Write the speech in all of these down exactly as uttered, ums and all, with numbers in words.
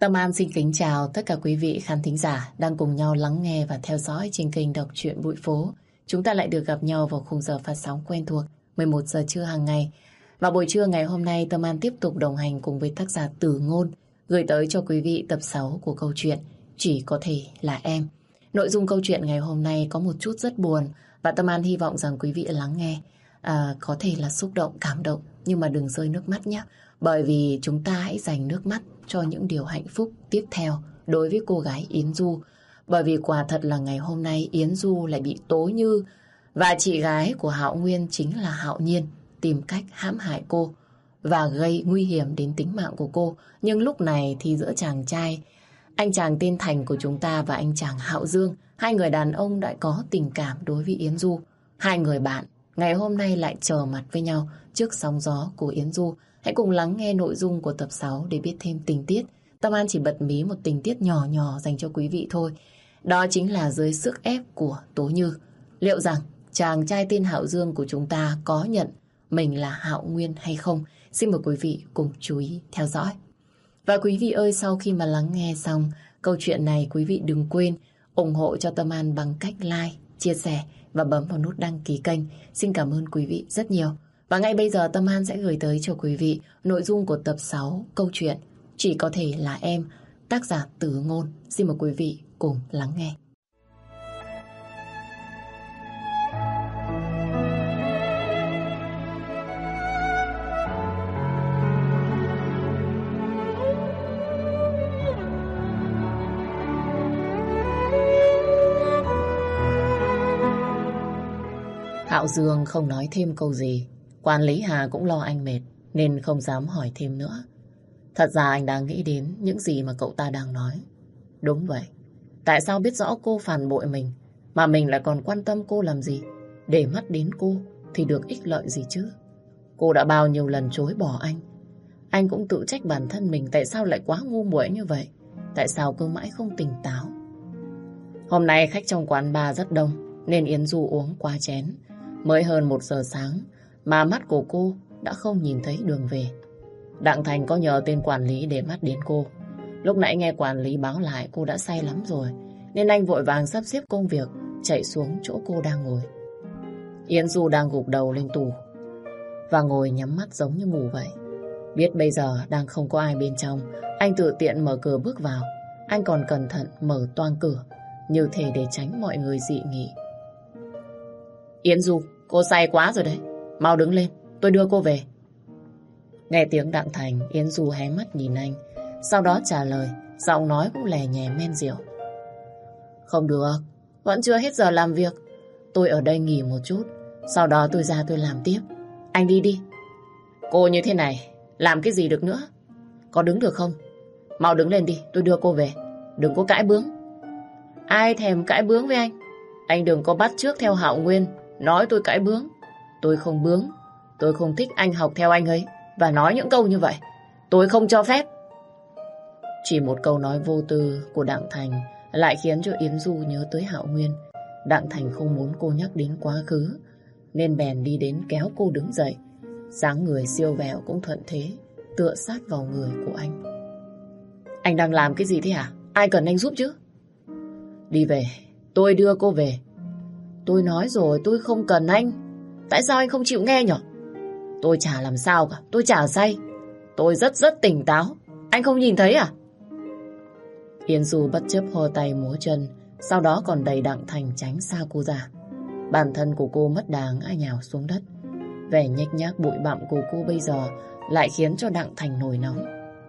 Tâm An xin kính chào tất cả quý vị khán thính giả đang cùng nhau lắng nghe và theo dõi trên kênh Đọc truyện Bụi Phố. Chúng ta lại được gặp nhau vào khung giờ phát sóng quen thuộc mười một giờ trưa hàng ngày. Và buổi trưa ngày hôm nay Tâm An tiếp tục đồng hành cùng với tác giả Tử Ngôn gửi tới cho quý vị tập sáu của câu chuyện Chỉ Có Thể Là Em. Nội dung câu chuyện ngày hôm nay có một chút rất buồn và Tâm An hy vọng rằng quý vị lắng nghe à, có thể là xúc động, cảm động nhưng mà đừng rơi nước mắt nhé. Bởi vì chúng ta hãy dành nước mắt cho những điều hạnh phúc tiếp theo đối với cô gái Yến Du. Bởi vì quả thật là ngày hôm nay Yến Du lại bị Tố Như và chị gái của Hạo Nguyên chính là Hạo Nhiên tìm cách hãm hại cô và gây nguy hiểm đến tính mạng của cô. Nhưng lúc này thì giữa chàng trai, anh chàng tên Thành của chúng ta và anh chàng Hạo Dương, hai người đàn ông đã có tình cảm đối với Yến Du. Hai người bạn ngày hôm nay lại trở mặt với nhau trước sóng gió của Yến Du. Hãy cùng lắng nghe nội dung của tập sáu để biết thêm tình tiết. Tâm An chỉ bật mí một tình tiết nhỏ nhỏ dành cho quý vị thôi. Đó chính là dưới sức ép của Tố Như. Liệu rằng chàng trai tên Hạo Dương của chúng ta có nhận mình là Hạo Nguyên hay không? Xin mời quý vị cùng chú ý theo dõi. Và quý vị ơi, sau khi mà lắng nghe xong câu chuyện này, quý vị đừng quên ủng hộ cho Tâm An bằng cách like, chia sẻ và bấm vào nút đăng ký kênh. Xin cảm ơn quý vị rất nhiều. Và ngay bây giờ Tâm An sẽ gửi tới cho quý vị nội dung của tập sáu câu chuyện Chỉ Có Thể Là Em, tác giả Tử Ngôn. Xin mời quý vị cùng lắng nghe. Hạo Dương không nói thêm câu gì. Quản lý Hà cũng lo anh mệt nên không dám hỏi thêm nữa. Thật ra anh đang nghĩ đến những gì mà cậu ta đang nói. Đúng vậy. Tại sao biết rõ cô phản bội mình mà mình lại còn quan tâm cô làm gì? Để mắt đến cô thì được ích lợi gì chứ? Cô đã bao nhiêu lần chối bỏ anh. Anh cũng tự trách bản thân mình tại sao lại quá ngu muội như vậy. Tại sao cứ mãi không tỉnh táo? Hôm nay khách trong quán bar rất đông nên Yến Du uống quá chén. Mới hơn một giờ sáng mà mắt của cô đã không nhìn thấy đường về. Đặng Thành có nhờ tên quản lý để mắt đến cô. Lúc nãy nghe quản lý báo lại cô đã say lắm rồi, nên anh vội vàng sắp xếp công việc chạy xuống chỗ cô đang ngồi. Yến Du đang gục đầu lên tủ và ngồi nhắm mắt giống như mù vậy. Biết bây giờ đang không có ai bên trong, anh tự tiện mở cửa bước vào. Anh còn cẩn thận mở toang cửa như thể để tránh mọi người dị nghị. Yến Du, cô say quá rồi đấy. Mau đứng lên, tôi đưa cô về. Nghe tiếng Đặng Thành, Yến Du hé mắt nhìn anh. Sau đó trả lời, giọng nói cũng lè nhè men rượu. Không được, vẫn chưa hết giờ làm việc. Tôi ở đây nghỉ một chút, sau đó tôi ra tôi làm tiếp. Anh đi đi. Cô như thế này, làm cái gì được nữa? Có đứng được không? Mau đứng lên đi, tôi đưa cô về. Đừng có cãi bướng. Ai thèm cãi bướng với anh? Anh đừng có bắt chước theo Hạo Nguyên nói tôi cãi bướng. Tôi không bướng. Tôi không thích anh học theo anh ấy và nói những câu như vậy. Tôi không cho phép. Chỉ một câu nói vô tư của Đặng Thành lại khiến cho Yến Du nhớ tới Hạo Nguyên. Đặng Thành không muốn cô nhắc đến quá khứ nên bèn đi đến kéo cô đứng dậy. Dáng người siêu vẹo cũng thuận thế tựa sát vào người của anh. Anh đang làm cái gì thế hả? Ai cần anh giúp chứ? Đi về, tôi đưa cô về. Tôi nói rồi tôi không cần anh. Tại sao anh không chịu nghe nhỉ? Tôi chả làm sao cả, tôi chả say. Tôi rất rất tỉnh táo. Anh không nhìn thấy à? Yến Du bất chấp hô tay múa chân, sau đó còn đẩy Đặng Thành tránh xa cô ra. Bản thân của cô mất đà ngã nhào xuống đất. Vẻ nhếch nhác bụi bặm của cô bây giờ lại khiến cho Đặng Thành nổi nóng.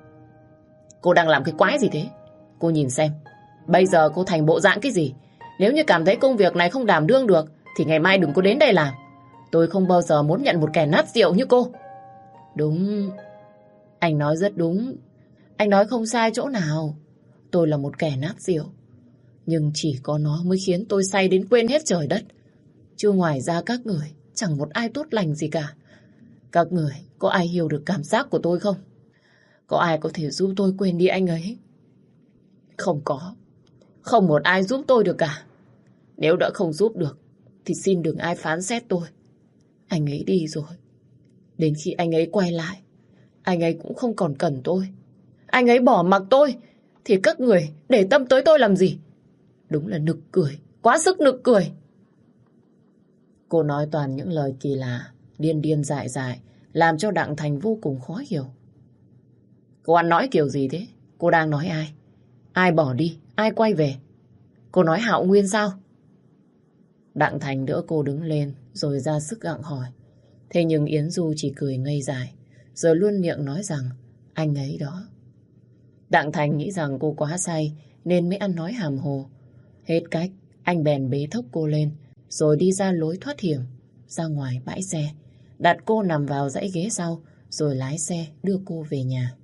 Cô đang làm cái quái gì thế? Cô nhìn xem, bây giờ cô thành bộ dạng cái gì? Nếu như cảm thấy công việc này không đảm đương được thì ngày mai đừng có đến đây làm. Tôi không bao giờ muốn nhận một kẻ nát rượu như cô. Đúng, anh nói rất đúng. Anh nói không sai chỗ nào. Tôi là một kẻ nát rượu, nhưng chỉ có nó mới khiến tôi say đến quên hết trời đất. Chứ ngoài ra các người chẳng một ai tốt lành gì cả. Các người có ai hiểu được cảm giác của tôi không? Có ai có thể giúp tôi quên đi anh ấy? Không có. Không một ai giúp tôi được cả. Nếu đã không giúp được thì xin đừng ai phán xét tôi. Anh ấy đi rồi. Đến khi anh ấy quay lại, anh ấy cũng không còn cần tôi. Anh ấy bỏ mặc tôi thì các người để tâm tới tôi làm gì? Đúng là nực cười, quá sức nực cười. Cô nói toàn những lời kỳ lạ, điên điên dại dại, làm cho Đặng Thành vô cùng khó hiểu. Cô ăn nói kiểu gì thế? Cô đang nói ai? Ai bỏ đi? Ai quay về? Cô nói Hạo Nguyên sao? Đặng Thành đỡ cô đứng lên rồi ra sức gặng hỏi. Thế nhưng Yến Du chỉ cười ngây dại, rồi luôn miệng nói rằng anh ấy đó. Đặng Thành nghĩ rằng cô quá say nên mới ăn nói hàm hồ. Hết cách, anh bèn bế thốc cô lên rồi đi ra lối thoát hiểm, ra ngoài bãi xe, đặt cô nằm vào dãy ghế sau rồi lái xe đưa cô về nhà.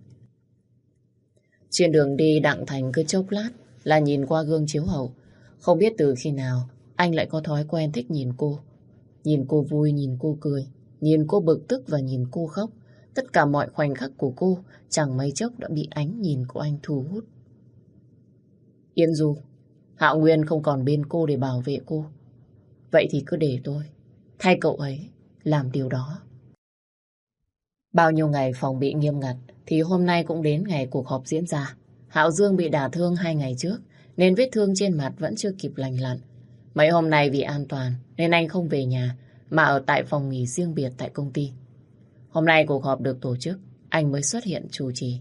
Trên đường đi, Đặng Thành cứ chốc lát là nhìn qua gương chiếu hậu. Không biết từ khi nào anh lại có thói quen thích nhìn cô. Nhìn cô vui, nhìn cô cười, nhìn cô bực tức và nhìn cô khóc. Tất cả mọi khoảnh khắc của cô chẳng mấy chốc đã bị ánh nhìn của anh thu hút. Yên Du, Hạo Nguyên không còn bên cô để bảo vệ cô. Vậy thì cứ để tôi thay cậu ấy làm điều đó. Bao nhiêu ngày phòng bị nghiêm ngặt thì hôm nay cũng đến ngày cuộc họp diễn ra. Hạo Dương bị đả thương hai ngày trước nên vết thương trên mặt vẫn chưa kịp lành lặn. Mấy hôm nay vì an toàn nên anh không về nhà mà ở tại phòng nghỉ riêng biệt tại công ty. Hôm nay cuộc họp được tổ chức, anh mới xuất hiện chủ trì.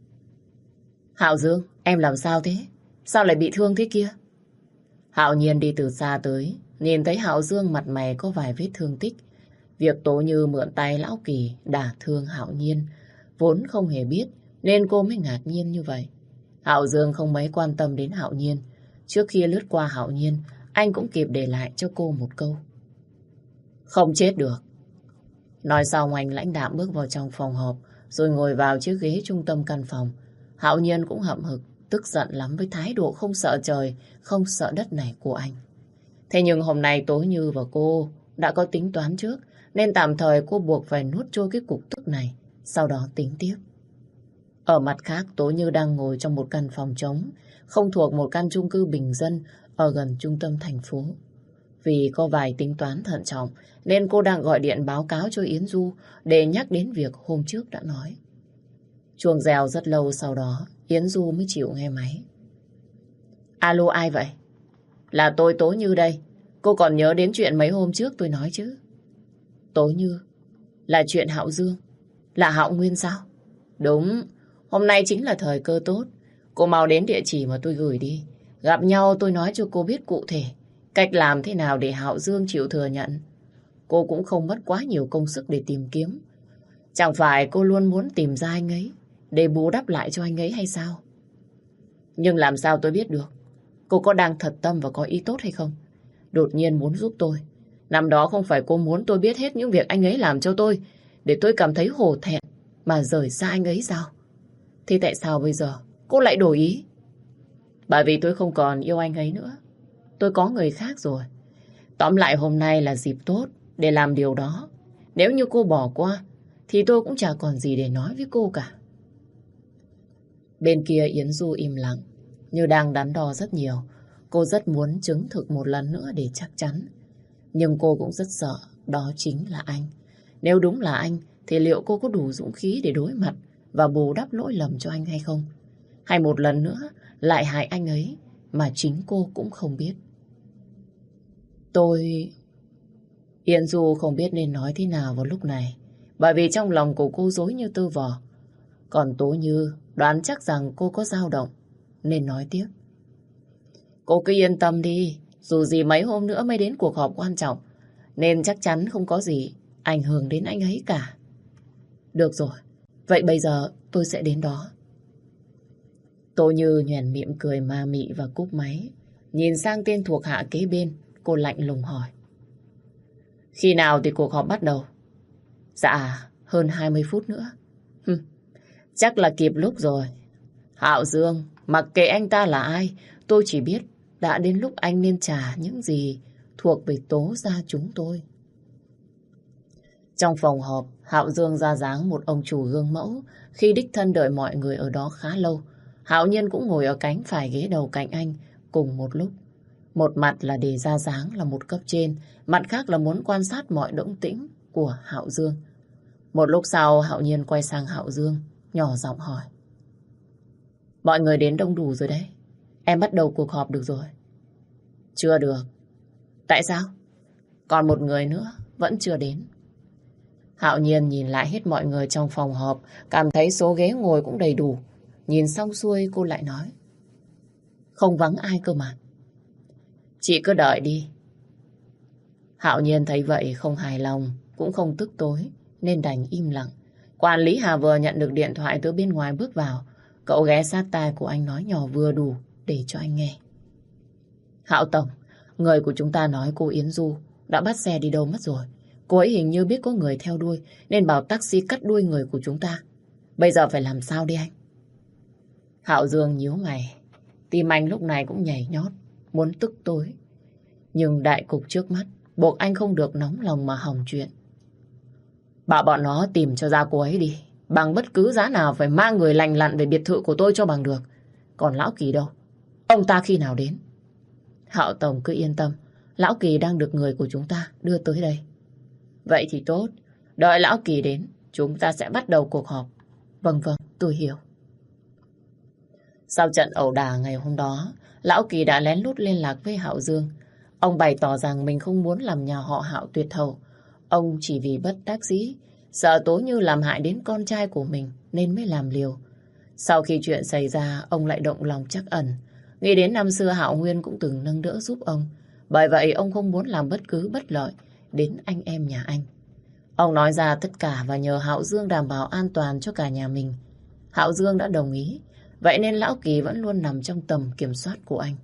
Hạo Dương, em làm sao thế? Sao lại bị thương thế kia? Hạo Nhiên đi từ xa tới, nhìn thấy Hạo Dương mặt mày có vài vết thương tích. Việc Tố Như mượn tay Lão Kỳ đả thương Hạo Nhiên vốn không hề biết nên cô mới ngạc nhiên như vậy. Hạo Dương không mấy quan tâm đến Hạo Nhiên. Trước khi lướt qua Hạo Nhiên, anh cũng kịp để lại cho cô một câu. Không chết được. Nói xong anh lãnh đạm bước vào trong phòng họp rồi ngồi vào chiếc ghế trung tâm căn phòng. Hạo Nhiên cũng hậm hực, tức giận lắm với thái độ không sợ trời, không sợ đất này của anh. Thế nhưng hôm nay Tố Như và cô đã có tính toán trước nên tạm thời cô buộc phải nuốt trôi cái cục tức này, sau đó tính tiếp. Ở mặt khác, Tố Như đang ngồi trong một căn phòng trống, không thuộc một căn chung cư bình dân ở gần trung tâm thành phố. Vì có vài tính toán thận trọng nên cô đang gọi điện báo cáo cho Yến Du để nhắc đến việc hôm trước đã nói. Chuông reo rất lâu sau đó, Yến Du mới chịu nghe máy. Alo, ai vậy? Là tôi, Tố Như đây. Cô còn nhớ đến chuyện mấy hôm trước tôi nói chứ? Tố Như, là chuyện Hạo Dương, là Hạo Nguyên sao? Đúng, hôm nay chính là thời cơ tốt. Cô mau đến địa chỉ mà tôi gửi đi. Gặp nhau tôi nói cho cô biết cụ thể cách làm thế nào để Hạo Dương chịu thừa nhận. Cô cũng không mất quá nhiều công sức để tìm kiếm. Chẳng phải cô luôn muốn tìm ra anh ấy để bù đắp lại cho anh ấy hay sao? Nhưng làm sao tôi biết được cô có đang thật tâm và có ý tốt hay không? Đột nhiên muốn giúp tôi. Năm đó không phải cô muốn tôi biết hết những việc anh ấy làm cho tôi để tôi cảm thấy hổ thẹn mà rời xa anh ấy sao? Thế tại sao bây giờ cô lại đổi ý? Bởi vì tôi không còn yêu anh ấy nữa. Tôi có người khác rồi. Tóm lại hôm nay là dịp tốt để làm điều đó. Nếu như cô bỏ qua thì tôi cũng chả còn gì để nói với cô cả. Bên kia Yến Du im lặng, như đang đắn đo rất nhiều. Cô rất muốn chứng thực một lần nữa để chắc chắn. Nhưng cô cũng rất sợ đó chính là anh. Nếu đúng là anh thì liệu cô có đủ dũng khí để đối mặt và bù đắp lỗi lầm cho anh hay không? Hay một lần nữa lại hại anh ấy mà chính cô cũng không biết? Tôi... Yến Du không biết nên nói thế nào vào lúc này, bởi vì trong lòng của cô rối như tơ vò. Còn Tố Như đoán chắc rằng cô có dao động nên nói tiếp. Cô cứ yên tâm đi, dù gì mấy hôm nữa mới đến cuộc họp quan trọng nên chắc chắn không có gì ảnh hưởng đến anh ấy cả. Được rồi, vậy bây giờ tôi sẽ đến đó. Tố Như nhoẻn miệng cười ma mị và cúp máy. Nhìn sang tên thuộc hạ kế bên, cô lạnh lùng hỏi. Khi nào thì cuộc họp bắt đầu? Dạ, hơn hai mươi phút nữa. Hừm, chắc là kịp lúc rồi. Hạo Dương, mặc kệ anh ta là ai, tôi chỉ biết đã đến lúc anh nên trả những gì thuộc về Tố gia chúng tôi. Trong phòng họp, Hạo Dương ra dáng một ông chủ gương mẫu. Khi đích thân đợi mọi người ở đó khá lâu, Hạo Nhiên cũng ngồi ở cánh phải ghế đầu cạnh anh cùng một lúc. Một mặt là để ra dáng là một cấp trên, mặt khác là muốn quan sát mọi động tĩnh của Hạo Dương. Một lúc sau, Hạo Nhiên quay sang Hạo Dương, nhỏ giọng hỏi. Mọi người đến đông đủ rồi đấy. Em bắt đầu cuộc họp được rồi. Chưa được. Tại sao? Còn một người nữa vẫn chưa đến. Hạo Nhiên nhìn lại hết mọi người trong phòng họp, cảm thấy số ghế ngồi cũng đầy đủ. Nhìn xong xuôi cô lại nói. Không vắng ai cơ mà. Chị cứ đợi đi. Hạo Nhiên thấy vậy không hài lòng, cũng không tức tối, nên đành im lặng. Quản lý Hà vừa nhận được điện thoại từ bên ngoài bước vào. Cậu ghé sát tai của anh nói nhỏ vừa đủ để cho anh nghe. Hạo Tổng, người của chúng ta nói cô Yến Du đã bắt xe đi đâu mất rồi. Cô ấy hình như biết có người theo đuôi nên bảo taxi cắt đuôi người của chúng ta. Bây giờ phải làm sao đi anh? Hạo Dương nhíu mày. Tim anh lúc này cũng nhảy nhót, muốn tức tối. Nhưng đại cục trước mắt buộc anh không được nóng lòng mà hỏng chuyện. Bảo bọn nó tìm cho ra cô ấy đi. Bằng bất cứ giá nào phải mang người lành lặn về biệt thự của tôi cho bằng được. Còn Lão Kỳ đâu? Ông ta khi nào đến? Hạo Tổng cứ yên tâm. Lão Kỳ đang được người của chúng ta đưa tới đây. Vậy thì tốt. Đợi Lão Kỳ đến, chúng ta sẽ bắt đầu cuộc họp. Vâng vâng, tôi hiểu. Sau trận ẩu đả ngày hôm đó, Lão Kỳ đã lén lút liên lạc với Hạo Dương. Ông bày tỏ rằng mình không muốn làm nhà họ Hạo tuyệt thầu. Ông chỉ vì bất đắc dĩ, sợ Tố Như làm hại đến con trai của mình nên mới làm liều. Sau khi chuyện xảy ra, ông lại động lòng trắc ẩn. Nghĩ đến năm xưa Hạo Nguyên cũng từng nâng đỡ giúp ông. Bởi vậy ông không muốn làm bất cứ bất lợi đến anh em nhà anh. Ông nói ra tất cả và nhờ Hạo Dương đảm bảo an toàn cho cả nhà mình. Hạo Dương đã đồng ý. Vậy nên Lão Kỳ vẫn luôn nằm trong tầm kiểm soát của anh.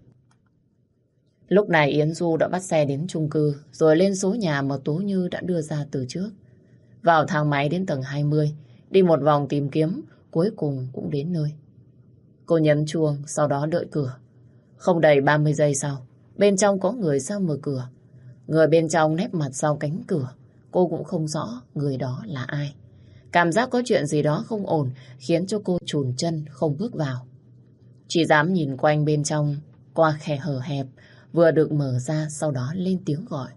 Lúc này Yến Du đã bắt xe đến chung cư, rồi lên số nhà mà Tố Như đã đưa ra từ trước. Vào thang máy đến tầng hai mươi, đi một vòng tìm kiếm, cuối cùng cũng đến nơi. Cô nhấn chuông, sau đó đợi cửa. Không đầy ba mươi giây sau, bên trong có người ra mở cửa. Người bên trong nép mặt sau cánh cửa, cô cũng không rõ người đó là ai. Cảm giác có chuyện gì đó không ổn khiến cho cô chùn chân không bước vào. Chỉ dám nhìn quanh bên trong qua khe hở hẹp vừa được mở ra, sau đó lên tiếng gọi.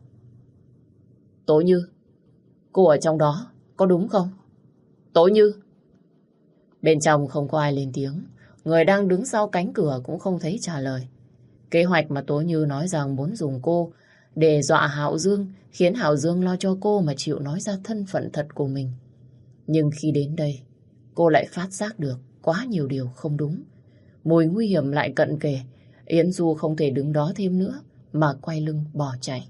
Tố Như, cô ở trong đó, có đúng không? Tố Như. Bên trong không có ai lên tiếng. Người đang đứng sau cánh cửa cũng không thấy trả lời. Kế hoạch mà Tố Như nói rằng muốn dùng cô để dọa Hạo Dương, khiến Hạo Dương lo cho cô mà chịu nói ra thân phận thật của mình. Nhưng khi đến đây, cô lại phát giác được quá nhiều điều không đúng. Mùi nguy hiểm lại cận kề. Yến Du không thể đứng đó thêm nữa mà quay lưng bỏ chạy.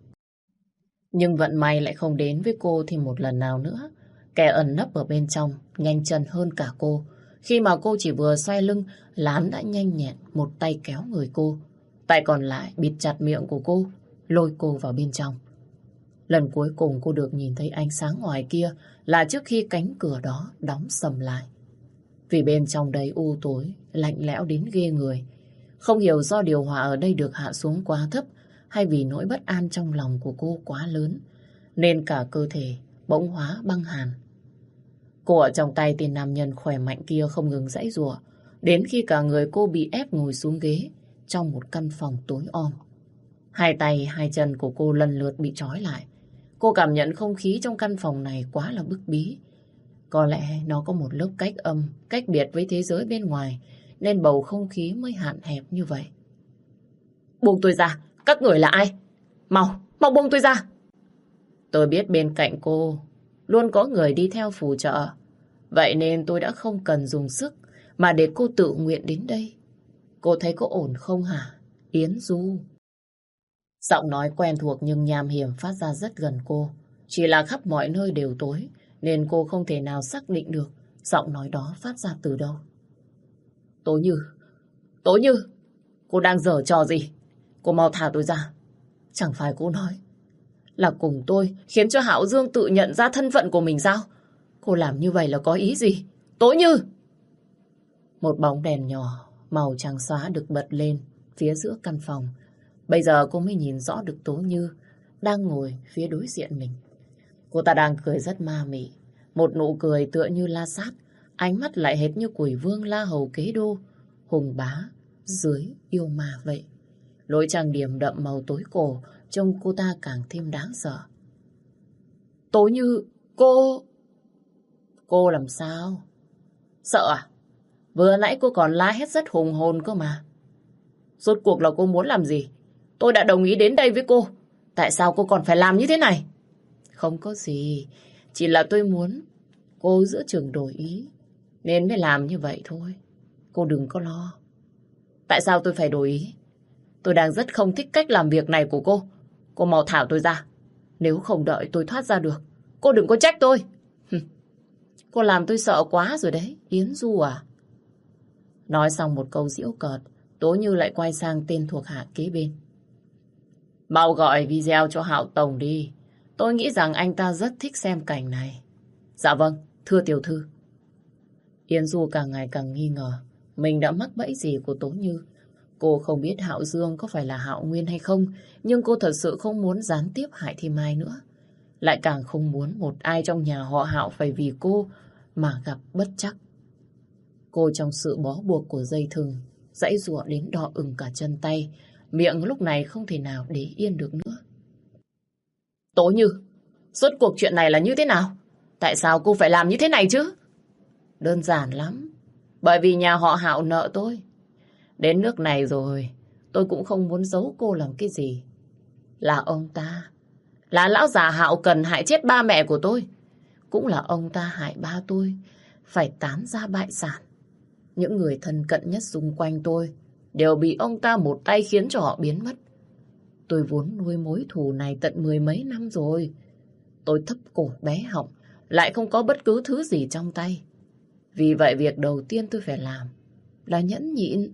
Nhưng vận may lại không đến với cô thêm một lần nào nữa. Kẻ ẩn nấp ở bên trong nhanh chân hơn cả cô. Khi mà cô chỉ vừa xoay lưng, Lán đã nhanh nhẹn một tay kéo người cô. Tay còn lại bịt chặt miệng của cô, lôi cô vào bên trong. Lần cuối cùng cô được nhìn thấy ánh sáng ngoài kia là trước khi cánh cửa đó đóng sầm lại. Vì bên trong đấy u tối, lạnh lẽo đến ghê người. Không hiểu do điều hòa ở đây được hạ xuống quá thấp hay vì nỗi bất an trong lòng của cô quá lớn, nên cả cơ thể bỗng hóa băng hàn. Cô ở trong tay tên nam nhân khỏe mạnh kia không ngừng giãy giụa, đến khi cả người cô bị ép ngồi xuống ghế trong một căn phòng tối om. Hai tay, hai chân của cô lần lượt bị trói lại. Cô cảm nhận không khí trong căn phòng này quá là bức bí. Có lẽ nó có một lớp cách âm, cách biệt với thế giới bên ngoài, nên bầu không khí mới hạn hẹp như vậy. Buông tôi ra, các người là ai? Mau, mau buông tôi ra. Tôi biết bên cạnh cô luôn có người đi theo phù trợ. Vậy nên tôi đã không cần dùng sức mà để cô tự nguyện đến đây. Cô thấy có ổn không hả, Yến Du? Giọng nói quen thuộc nhưng nham hiểm phát ra rất gần cô. Chỉ là khắp mọi nơi đều tối, nên cô không thể nào xác định được giọng nói đó phát ra từ đâu. Tố Như, Tố Như, cô đang giở trò gì? Cô mau thả tôi ra. Chẳng phải cô nói là cùng tôi khiến cho Hạo Dương tự nhận ra thân phận của mình sao? Cô làm như vậy là có ý gì? Tố Như! Một bóng đèn nhỏ màu trắng xóa được bật lên phía giữa căn phòng. Bây giờ cô mới nhìn rõ được Tố Như đang ngồi phía đối diện mình. Cô ta đang cười rất ma mị, một nụ cười tựa như la sát, ánh mắt lại hệt như quỷ vương la hầu kế đô, hùng bá dưới yêu ma vậy. Lối trang điểm đậm màu tối cổ trông cô ta càng thêm đáng sợ. Tố Như, cô... Cô làm sao? Sợ à? Vừa nãy cô còn la hét rất hùng hồn cơ mà. Rốt cuộc là cô muốn làm gì? Tôi đã đồng ý đến đây với cô. Tại sao cô còn phải làm như thế này? Không có gì. Chỉ là tôi muốn cô giữa chừng đổi ý, nên mới làm như vậy thôi. Cô đừng có lo. Tại sao tôi phải đổi ý? Tôi đang rất không thích cách làm việc này của cô. Cô mau thả tôi ra. Nếu không đợi tôi thoát ra được, cô đừng có trách tôi. Cô làm tôi sợ quá rồi đấy, Yến Du à. Nói xong một câu giễu cợt, Tố Như lại quay sang tên thuộc hạ kế bên. Mau gọi video cho Hạo Tổng đi. Tôi nghĩ rằng anh ta rất thích xem cảnh này. Dạ vâng, thưa tiểu thư. Yến Du càng ngày càng nghi ngờ mình đã mắc bẫy gì của Tố Như. Cô không biết Hạo Dương có phải là Hạo Nguyên hay không, nhưng cô thật sự không muốn gián tiếp hại thêm ai nữa. Lại càng không muốn một ai trong nhà họ Hạo phải vì cô mà gặp bất trắc. Cô trong sự bó buộc của dây thừng, giãy giụa đến đỏ ửng cả chân tay, miệng lúc này không thể nào để yên được nữa. Tố Như, rốt cuộc chuyện này là như thế nào? Tại sao cô phải làm như thế này chứ? Đơn giản lắm. Bởi vì nhà họ Hạo nợ tôi. Đến nước này rồi, tôi cũng không muốn giấu cô làm cái gì. Là ông ta, là lão già Hạo Cần hại chết ba mẹ của tôi. Cũng là ông ta hại ba tôi, phải tán ra bại sản. Những người thân cận nhất xung quanh tôi đều bị ông ta một tay khiến cho họ biến mất. Tôi vốn nuôi mối thù này tận mười mấy năm rồi. Tôi thấp cổ bé họng, lại không có bất cứ thứ gì trong tay. Vì vậy việc đầu tiên tôi phải làm là nhẫn nhịn.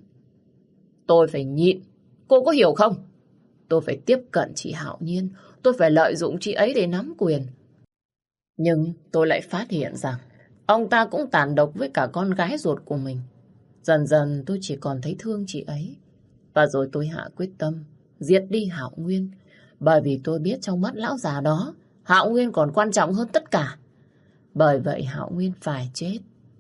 Tôi phải nhịn, cô có hiểu không? Tôi phải tiếp cận chị Hạo Nhiên, tôi phải lợi dụng chị ấy để nắm quyền. Nhưng tôi lại phát hiện rằng ông ta cũng tàn độc với cả con gái ruột của mình. Dần dần tôi chỉ còn thấy thương chị ấy. Và rồi tôi hạ quyết tâm giết đi Hạo Nguyên. Bởi vì tôi biết trong mắt lão già đó, Hạo Nguyên còn quan trọng hơn tất cả. Bởi vậy Hạo Nguyên phải chết.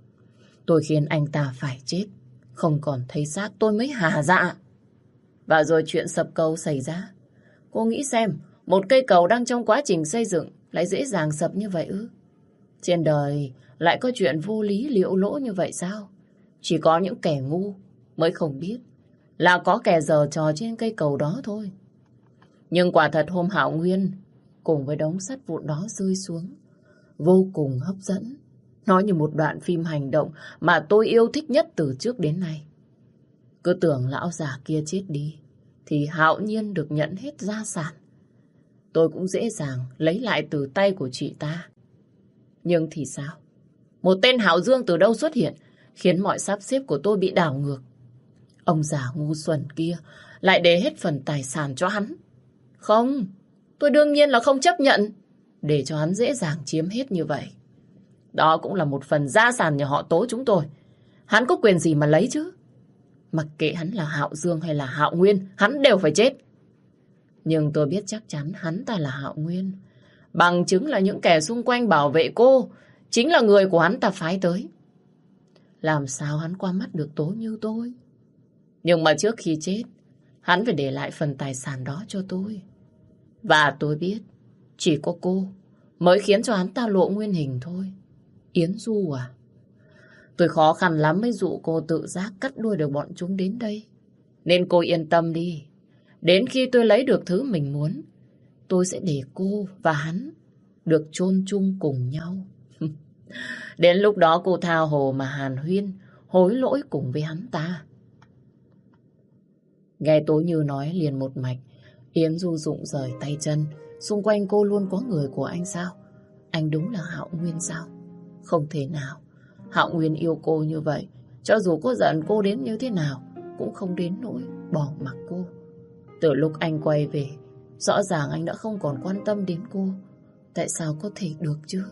Tôi khiến anh ta phải chết. Không còn thấy xác tôi mới hà dạ. Và rồi chuyện sập cầu xảy ra. Cô nghĩ xem, một cây cầu đang trong quá trình xây dựng lại dễ dàng sập như vậy ư? Trên đời lại có chuyện vô lý liệu lỗ như vậy sao? Chỉ có những kẻ ngu mới không biết là có kẻ giở trò trên cây cầu đó thôi. Nhưng quả thật hôm Hạo Nguyên cùng với đống sắt vụn đó rơi xuống, vô cùng hấp dẫn. Nó như một đoạn phim hành động mà tôi yêu thích nhất từ trước đến nay. Cứ tưởng lão già kia chết đi thì Hạo Nhiên được nhận hết gia sản. Tôi cũng dễ dàng lấy lại từ tay của chị ta. Nhưng thì sao? Một tên Hạo Dương từ đâu xuất hiện khiến mọi sắp xếp của tôi bị đảo ngược. Ông già ngu xuẩn kia lại để hết phần tài sản cho hắn. Không, tôi đương nhiên là không chấp nhận để cho hắn dễ dàng chiếm hết như vậy. Đó cũng là một phần gia sản nhà họ Tố chúng tôi. Hắn có quyền gì mà lấy chứ? Mặc kệ hắn là Hạo Dương hay là Hạo Nguyên, hắn đều phải chết. Nhưng tôi biết chắc chắn hắn ta là Hạo Nguyên. Bằng chứng là những kẻ xung quanh bảo vệ cô chính là người của hắn ta phái tới. Làm sao hắn qua mắt được Tố Như tôi? Nhưng mà trước khi chết, hắn phải để lại phần tài sản đó cho tôi. Và tôi biết, chỉ có cô mới khiến cho hắn ta lộ nguyên hình thôi. Yến Du à? Tôi khó khăn lắm mới dụ cô tự giác cắt đuôi được bọn chúng đến đây. Nên cô yên tâm đi. Đến khi tôi lấy được thứ mình muốn, tôi sẽ để cô và hắn được chôn chung cùng nhau. Đến lúc đó cô tha hồ mà hàn huyên, hối lỗi cùng với hắn ta. Nghe Tố Như nói liền một mạch, Yến Du rụng rời tay chân. Xung quanh cô luôn có người của anh sao? Anh đúng là Hạo Nguyên sao? Không thể nào. Hạo Nguyên yêu cô như vậy, cho dù có giận cô đến như thế nào cũng không đến nỗi bỏ mặc cô. Từ lúc anh quay về, rõ ràng anh đã không còn quan tâm đến cô. Tại sao có thể được chứ?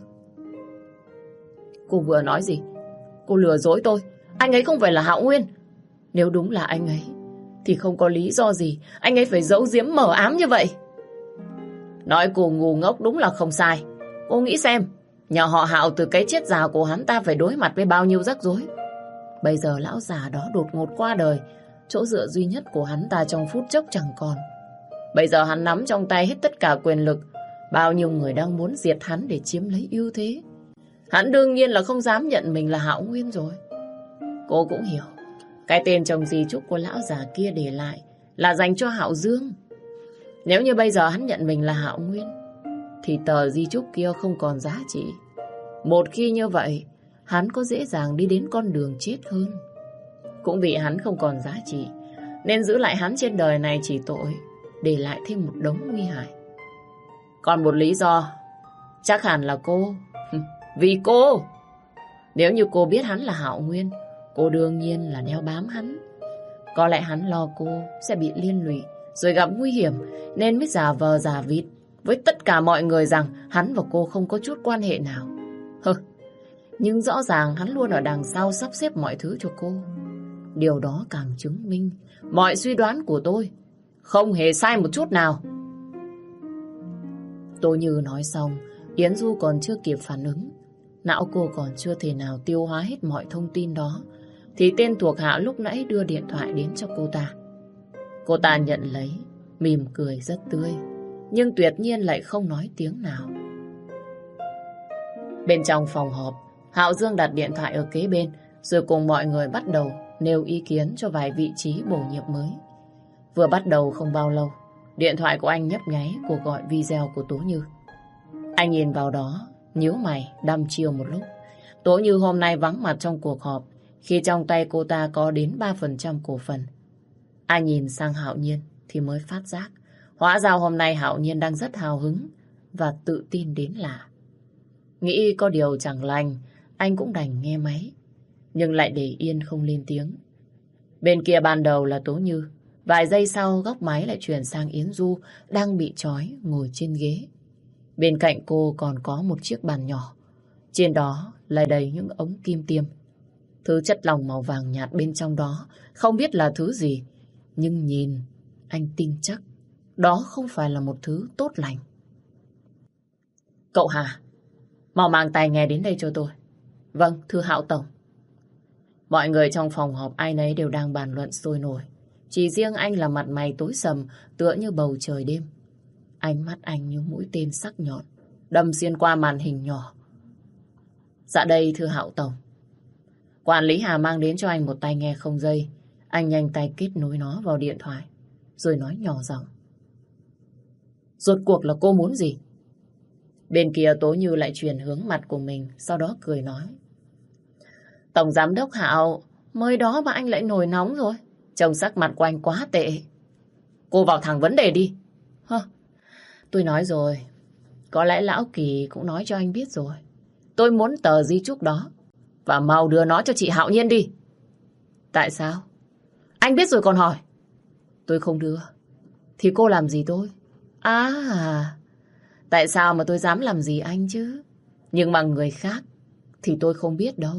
Cô vừa nói gì? Cô lừa dối tôi. Anh ấy không phải là Hạo Nguyên. Nếu đúng là anh ấy thì không có lý do gì anh ấy phải giấu giếm mờ ám như vậy. Nói cô ngu ngốc đúng là không sai. Cô nghĩ xem, nhà họ Hạo từ cái chết già của hắn ta phải đối mặt với bao nhiêu rắc rối. Bây giờ lão già đó đột ngột qua đời, chỗ dựa duy nhất của hắn ta trong phút chốc chẳng còn. Bây giờ hắn nắm trong tay hết tất cả quyền lực. Bao nhiêu người đang muốn diệt hắn để chiếm lấy ưu thế. Hắn đương nhiên là không dám nhận mình là Hạo Nguyên rồi. Cô cũng hiểu, cái tên trong di chúc của lão già kia để lại là dành cho Hạo Dương. Nếu như bây giờ hắn nhận mình là Hạo Nguyên, thì tờ di chúc kia không còn giá trị. Một khi như vậy, hắn có dễ dàng đi đến con đường chết hơn. Cũng vì hắn không còn giá trị, nên giữ lại hắn trên đời này chỉ tội để lại thêm một đống nguy hại. Còn một lý do, chắc hẳn là cô. Vì cô. Nếu như cô biết hắn là Hạo Nguyên, cô đương nhiên là đeo bám hắn. Có lẽ hắn lo cô sẽ bị liên lụy, rồi gặp nguy hiểm, nên mới giả vờ giả vịt với tất cả mọi người rằng hắn và cô không có chút quan hệ nào. Hừ, nhưng rõ ràng hắn luôn ở đằng sau sắp xếp mọi thứ cho cô. Điều đó càng chứng minh mọi suy đoán của tôi không hề sai một chút nào. Tôi Như nói xong, Yến Du còn chưa kịp phản ứng. Não cô còn chưa thể nào tiêu hóa hết mọi thông tin đó, thì tên thuộc hạ lúc nãy đưa điện thoại đến cho cô ta. Cô ta nhận lấy, mỉm cười rất tươi, nhưng tuyệt nhiên lại không nói tiếng nào. Bên trong phòng họp, Hạo Dương đặt điện thoại ở kế bên, rồi cùng mọi người bắt đầu nêu ý kiến cho vài vị trí bổ nhiệm mới. Vừa bắt đầu không bao lâu, điện thoại của anh nhấp nháy cuộc gọi video của Tố Như. Anh nhìn vào đó, nhíu mày, đăm chiêu một lúc. Tố Như hôm nay vắng mặt trong cuộc họp, khi trong tay cô ta có đến ba phần trăm cổ phần. Anh nhìn sang Hạo Nhiên thì mới phát giác, hóa ra hôm nay Hạo Nhiên đang rất hào hứng và tự tin đến lạ. Nghĩ có điều chẳng lành, anh cũng đành nghe máy, nhưng lại để yên không lên tiếng. Bên kia ban đầu là Tố Như, vài giây sau góc máy lại chuyển sang Yến Du đang bị trói ngồi trên ghế. Bên cạnh cô còn có một chiếc bàn nhỏ, trên đó lại đầy những ống kim tiêm. Thứ chất lỏng màu vàng nhạt bên trong đó không biết là thứ gì, nhưng nhìn anh tin chắc đó không phải là một thứ tốt lành. Cậu Hà, mau mang tai nghe đến đây cho tôi. Vâng, thưa Hạo Tổng. Mọi người trong phòng họp ai nấy đều đang bàn luận sôi nổi. Chỉ riêng anh là mặt mày tối sầm, tựa như bầu trời đêm. Ánh mắt anh như mũi tên sắc nhọn, đâm xuyên qua màn hình nhỏ. Dạ đây thưa Hạo Tổng. Quản lý Hà mang đến cho anh một tai nghe không dây. Anh nhanh tay kết nối nó vào điện thoại, rồi nói nhỏ giọng. Rốt cuộc là cô muốn gì? Bên kia Tố Như lại chuyển hướng mặt của mình, sau đó cười nói. Tổng giám đốc Hạo, mới đó mà anh lại nổi nóng rồi. Trông sắc mặt của anh quá tệ. Cô vào thẳng vấn đề đi. Hơ, tôi nói rồi. Có lẽ Lão Kỳ cũng nói cho anh biết rồi. Tôi muốn tờ di chúc đó, và mau đưa nó cho chị Hạo Nhiên đi. Tại sao? Anh biết rồi còn hỏi. Tôi không đưa thì cô làm gì tôi? À, tại sao mà tôi dám làm gì anh chứ? Nhưng mà người khác thì tôi không biết đâu.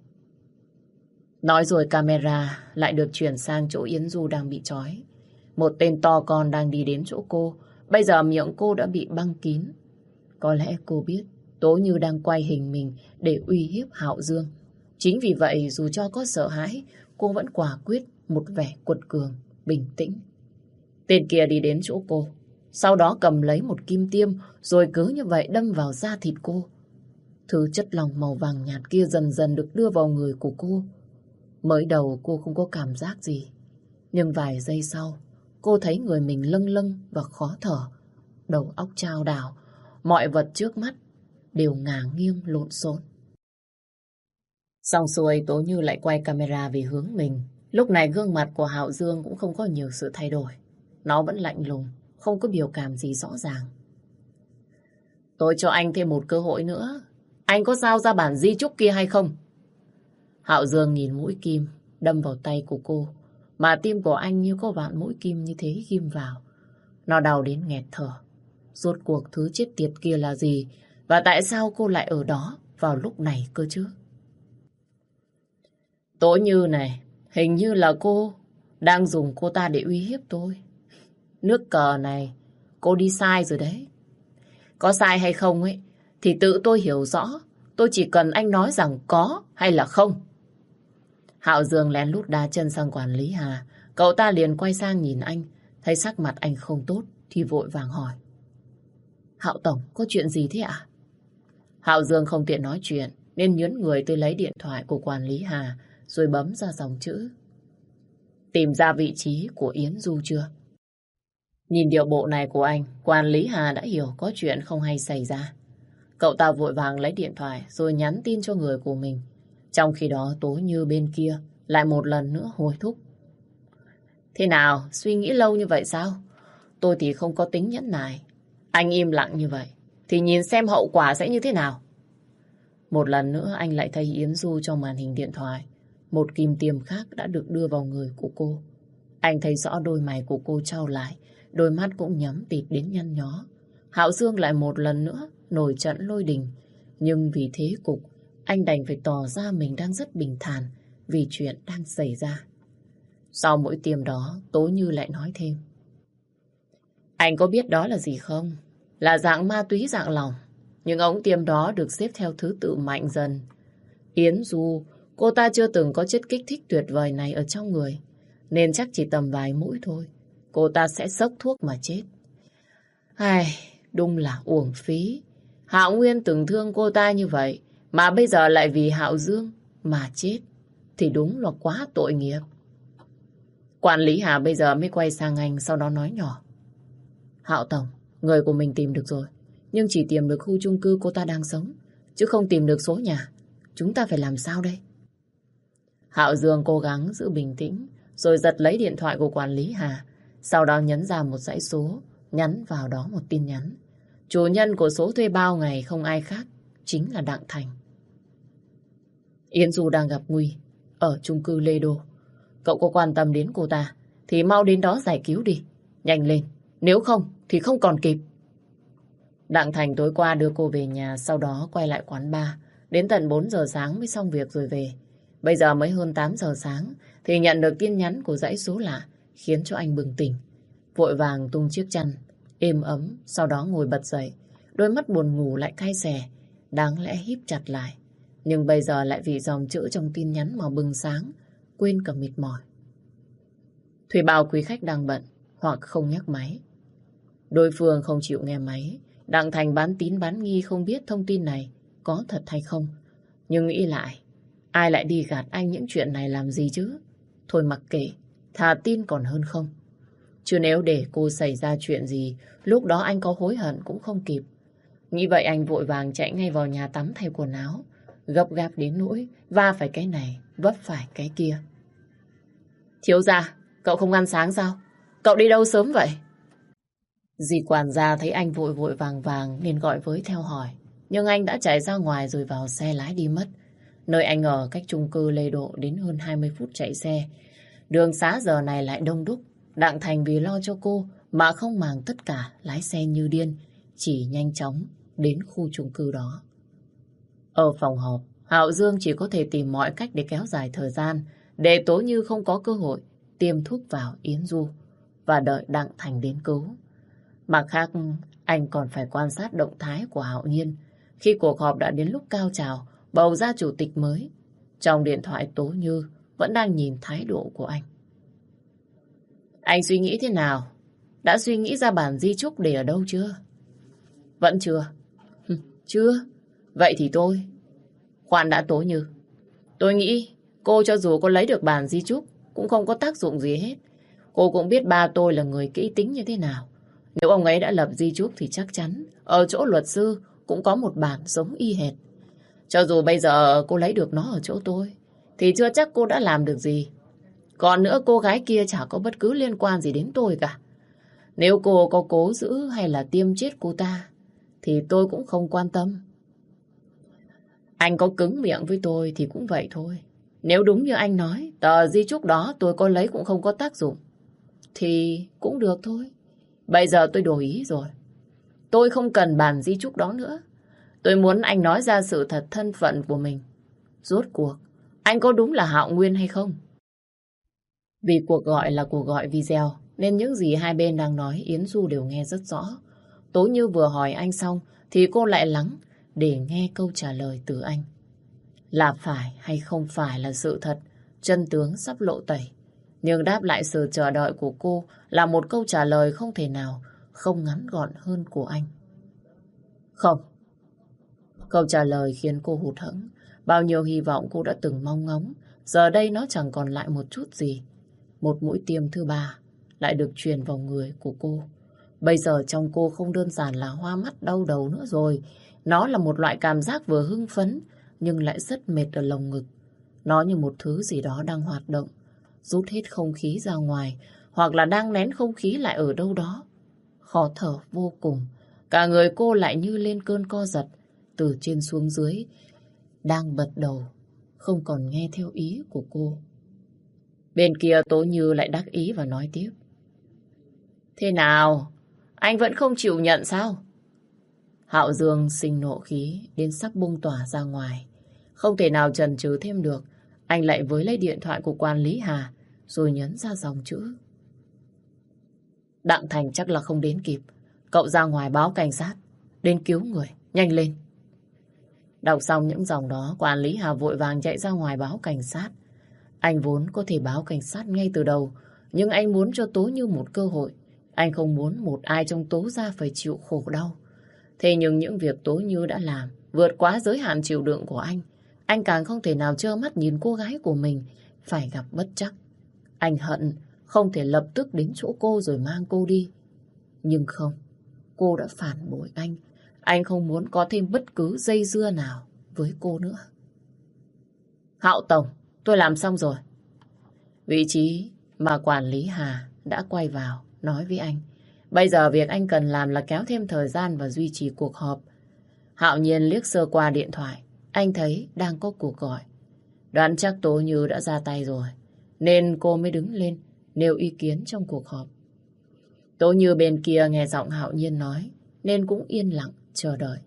Nói rồi camera lại được chuyển sang chỗ Yến Du đang bị trói. Một tên to con đang đi đến chỗ cô. Bây giờ miệng cô đã bị băng kín. Có lẽ cô biết Tố Như đang quay hình mình để uy hiếp Hạo Dương. Chính vì vậy dù cho có sợ hãi, cô vẫn quả quyết một vẻ quật cường, bình tĩnh. Tên kia đi đến chỗ cô, sau đó cầm lấy một kim tiêm rồi cứ như vậy đâm vào da thịt cô. Thứ chất lỏng màu vàng nhạt kia dần dần được đưa vào người của cô. Mới đầu cô không có cảm giác gì, nhưng vài giây sau, cô thấy người mình lâng lâng và khó thở, đầu óc chao đảo, mọi vật trước mắt đều ngả nghiêng lộn xộn. Xong xuôi Tố Như lại quay camera về hướng mình. Lúc này gương mặt của Hạo Dương cũng không có nhiều sự thay đổi. Nó vẫn lạnh lùng, không có biểu cảm gì rõ ràng. Tôi cho anh thêm một cơ hội nữa. Anh có giao ra bản di chúc kia hay không? Hạo Dương nhìn mũi kim đâm vào tay của cô, mà tim của anh như có vạn mũi kim như thế ghim vào. Nó đau đến nghẹt thở. Rốt cuộc thứ chết tiệt kia là gì? Và tại sao cô lại ở đó vào lúc này cơ chứ? Tố Như này, hình như là cô đang dùng cô ta để uy hiếp tôi. Nước cờ này, cô đi sai rồi đấy. Có sai hay không ấy, thì tự tôi hiểu rõ. Tôi chỉ cần anh nói rằng có hay là không. Hạo Dương lén lút đá chân sang quản lý Hà. Cậu ta liền quay sang nhìn anh, thấy sắc mặt anh không tốt thì vội vàng hỏi. Hạo Tổng, có chuyện gì thế ạ? Hạo Dương không tiện nói chuyện nên nhớn người tới lấy điện thoại của quản lý Hà rồi bấm ra dòng chữ. Tìm ra vị trí của Yến Du chưa? Nhìn điệu bộ này của anh, quản lý Hà đã hiểu có chuyện không hay xảy ra. Cậu ta vội vàng lấy điện thoại rồi nhắn tin cho người của mình. Trong khi đó Tố Như bên kia lại một lần nữa hối thúc. Thế nào, suy nghĩ lâu như vậy sao? Tôi thì không có tính nhẫn nại. Anh im lặng như vậy thì nhìn xem hậu quả sẽ như thế nào. Một lần nữa anh lại thấy Yến Du trong màn hình điện thoại. Một kim tiêm khác đã được đưa vào người của cô. Anh thấy rõ đôi mày của cô trao lại, đôi mắt cũng nhắm tịt đến nhăn nhó. Hạo Dương lại một lần nữa nổi trận lôi đình. Nhưng vì thế cục, anh đành phải tỏ ra mình đang rất bình thản vì chuyện đang xảy ra. Sau mỗi tiêm đó, Tố Như lại nói thêm. Anh có biết đó là gì không? Là dạng ma túy dạng lỏng. Nhưng ống tiêm đó được xếp theo thứ tự mạnh dần. Yến Du, cô ta chưa từng có chất kích thích tuyệt vời này ở trong người. Nên chắc chỉ tầm vài mũi thôi, cô ta sẽ xốc thuốc mà chết. Ai, đúng là uổng phí. Hạo Nguyên từng thương cô ta như vậy, mà bây giờ lại vì Hạo Dương mà chết. Thì đúng là quá tội nghiệp. Quản lý Hà bây giờ mới quay sang anh, sau đó nói nhỏ. Hạo Tổng, người của mình tìm được rồi. Nhưng chỉ tìm được khu chung cư cô ta đang sống, chứ không tìm được số nhà. Chúng ta phải làm sao đây? Hạo Dương cố gắng giữ bình tĩnh, rồi giật lấy điện thoại của quản lý Hà. Sau đó nhấn ra một dãy số, nhắn vào đó một tin nhắn. Chủ nhân của số thuê bao ngày không ai khác, chính là Đặng Thành. Yến Du đang gặp nguy ở chung cư Lê Đô. Cậu có quan tâm đến cô ta thì mau đến đó giải cứu đi. Nhanh lên, nếu không thì không còn kịp. Đặng Thành tối qua đưa cô về nhà, sau đó quay lại quán bar. Đến tận bốn giờ sáng mới xong việc rồi về. Bây giờ mới hơn tám giờ sáng thì nhận được tin nhắn của dãy số lạ, khiến cho anh bừng tỉnh. Vội vàng tung chiếc chăn êm ấm, sau đó ngồi bật dậy. Đôi mắt buồn ngủ lại cay xè, đáng lẽ híp chặt lại. Nhưng bây giờ lại vì dòng chữ trong tin nhắn mà bừng sáng, quên cả mệt mỏi. Thuê bao quý khách đang bận hoặc không nhấc máy. Đối phương không chịu nghe máy. Đặng Thành bán tín bán nghi không biết thông tin này có thật hay không. Nhưng nghĩ lại, ai lại đi gạt anh những chuyện này làm gì chứ? Thôi mặc kệ, thà tin còn hơn không. Chứ nếu để cô xảy ra chuyện gì, lúc đó anh có hối hận cũng không kịp. Nghĩ vậy anh vội vàng chạy ngay vào nhà tắm thay quần áo, gấp gáp đến nỗi va phải cái này, vấp phải cái kia. Thiếu gia, cậu không ăn sáng sao? Cậu đi đâu sớm vậy? Dì quản gia thấy anh vội vội vàng vàng nên gọi với theo hỏi. Nhưng anh đã chạy ra ngoài rồi vào xe lái đi mất. Nơi anh ở cách chung cư Lê Độ đến hơn hai mươi phút chạy xe. Đường xá giờ này lại đông đúc. Đặng Thành vì lo cho cô mà không màng tất cả, lái xe như điên, chỉ nhanh chóng đến khu chung cư đó. Ở phòng họp, Hạo Dương chỉ có thể tìm mọi cách để kéo dài thời gian, để Tố Như không có cơ hội tiêm thuốc vào Yến Du và đợi Đặng Thành đến cứu. Mặt khác, anh còn phải quan sát động thái của Hạo Nhiên. Khi cuộc họp đã đến lúc cao trào, bầu ra chủ tịch mới, trong điện thoại Tố Như vẫn đang nhìn thái độ của anh. Anh suy nghĩ thế nào? Đã suy nghĩ ra bản di chúc để ở đâu chưa? Vẫn chưa? Chưa? Vậy thì tôi... Khoan đã Tố Như. Tôi nghĩ cô cho dù có lấy được bản di chúc cũng không có tác dụng gì hết. Cô cũng biết ba tôi là người kỹ tính như thế nào. Nếu ông ấy đã lập di chúc thì chắc chắn ở chỗ luật sư cũng có một bản giống y hệt. Cho dù bây giờ cô lấy được nó ở chỗ tôi thì chưa chắc cô đã làm được gì. Còn nữa, cô gái kia chả có bất cứ liên quan gì đến tôi cả. Nếu cô có cố giữ hay là tiêm chết cô ta thì tôi cũng không quan tâm. Anh có cứng miệng với tôi thì cũng vậy thôi. Nếu đúng như anh nói, tờ di chúc đó tôi có lấy cũng không có tác dụng, thì cũng được thôi. Bây giờ tôi đổi ý rồi. Tôi không cần bản di chúc đó nữa. Tôi muốn anh nói ra sự thật thân phận của mình. Rốt cuộc, anh có đúng là Hạo Nguyên hay không? Vì cuộc gọi là cuộc gọi video, nên những gì hai bên đang nói Yến Du đều nghe rất rõ. Tố Như vừa hỏi anh xong, thì cô lại lắng để nghe câu trả lời từ anh. Là phải hay không phải là sự thật, chân tướng sắp lộ tẩy. Nhưng đáp lại sự chờ đợi của cô là một câu trả lời không thể nào không ngắn gọn hơn của anh. Không. Câu trả lời khiến cô hụt hẫng. Bao nhiêu hy vọng cô đã từng mong ngóng Giờ đây nó chẳng còn lại một chút gì. Một mũi tiêm thứ ba lại được truyền vào người của cô. Bây giờ trong cô không đơn giản là hoa mắt đau đầu nữa rồi. Nó là một loại cảm giác vừa hưng phấn nhưng lại rất mệt ở lồng ngực. Nó như một thứ gì đó đang hoạt động, rút hết không khí ra ngoài, hoặc là đang nén không khí lại ở đâu đó. Khó thở vô cùng. Cả người cô lại như lên cơn co giật, từ trên xuống dưới, đang bật đầu, không còn nghe theo ý của cô. Bên kia Tố Như lại đắc ý và nói tiếp. Thế nào? Anh vẫn không chịu nhận sao? Hạo Dương sinh nộ khí đến sắp bung tỏa ra ngoài. Không thể nào chần chừ thêm được. Anh lại với lấy điện thoại của quản lý Hà rồi nhấn ra dòng chữ. Đặng Thành chắc là không đến kịp. Cậu ra ngoài báo cảnh sát đến cứu người. Nhanh lên. Đọc xong những dòng đó, quản lý Hà vội vàng chạy ra ngoài báo cảnh sát. Anh vốn có thể báo cảnh sát ngay từ đầu, nhưng anh muốn cho Tố Như một cơ hội. Anh không muốn một ai trong Tố gia phải chịu khổ đau. Thế nhưng những việc Tố Như đã làm vượt quá giới hạn chịu đựng của anh. Anh càng không thể nào trơ mắt nhìn cô gái của mình phải gặp bất trắc. Anh hận không thể lập tức đến chỗ cô rồi mang cô đi. Nhưng không, cô đã phản bội anh. Anh không muốn có thêm bất cứ dây dưa nào với cô nữa. Hạo Tổng, tôi làm xong rồi. Vị trí mà quản lý Hà đã quay vào nói với anh. Bây giờ việc anh cần làm là kéo thêm thời gian và duy trì cuộc họp. Hạo Nhiên liếc sơ qua điện thoại. Anh thấy đang có cuộc gọi. Đoán chắc Tố Như đã ra tay rồi, nên cô mới đứng lên nêu ý kiến trong cuộc họp. Tố Như bên kia nghe giọng Hạo Nhiên nói nên cũng yên lặng chờ đợi.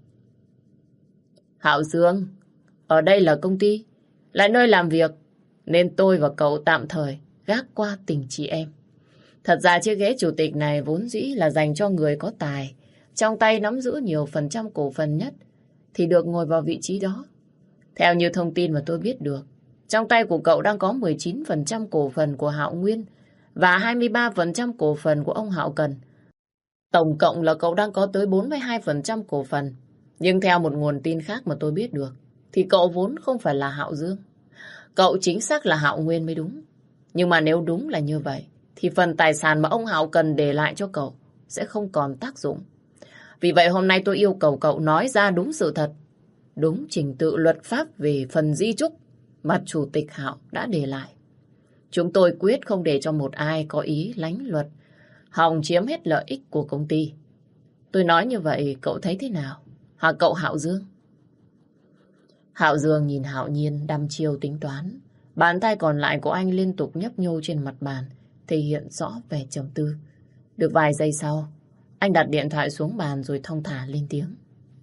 Hạo Dương, ở đây là công ty, lại nơi làm việc, nên tôi và cậu tạm thời gác qua tình chị em. Thật ra chiếc ghế chủ tịch này vốn dĩ là dành cho người có tài, trong tay nắm giữ nhiều phần trăm cổ phần nhất thì được ngồi vào vị trí đó. Theo như thông tin mà tôi biết được, trong tay của cậu đang có mười chín phần trăm cổ phần của Hạo Nguyên và hai mươi ba phần trăm cổ phần của ông Hạo Cần. Tổng cộng là cậu đang có tới bốn mươi hai phần trăm cổ phần. Nhưng theo một nguồn tin khác mà tôi biết được, thì cậu vốn không phải là Hạo Dương. Cậu chính xác là Hạo Nguyên mới đúng. Nhưng mà nếu đúng là như vậy, thì phần tài sản mà ông Hạo Cần để lại cho cậu sẽ không còn tác dụng. Vì vậy hôm nay tôi yêu cầu cậu nói ra đúng sự thật, đúng trình tự luật pháp về phần di chúc mà Chủ tịch Hạo đã để lại. Chúng tôi quyết không để cho một ai có ý lánh luật, hòng chiếm hết lợi ích của công ty. Tôi nói như vậy cậu thấy thế nào? Hả cậu Hạo Dương? Hạo Dương nhìn Hạo Nhiên đăm chiêu tính toán. Bàn tay còn lại của anh liên tục nhấp nhô trên mặt bàn, thể hiện rõ vẻ trầm tư. Được vài giây sau, anh đặt điện thoại xuống bàn rồi thong thả lên tiếng.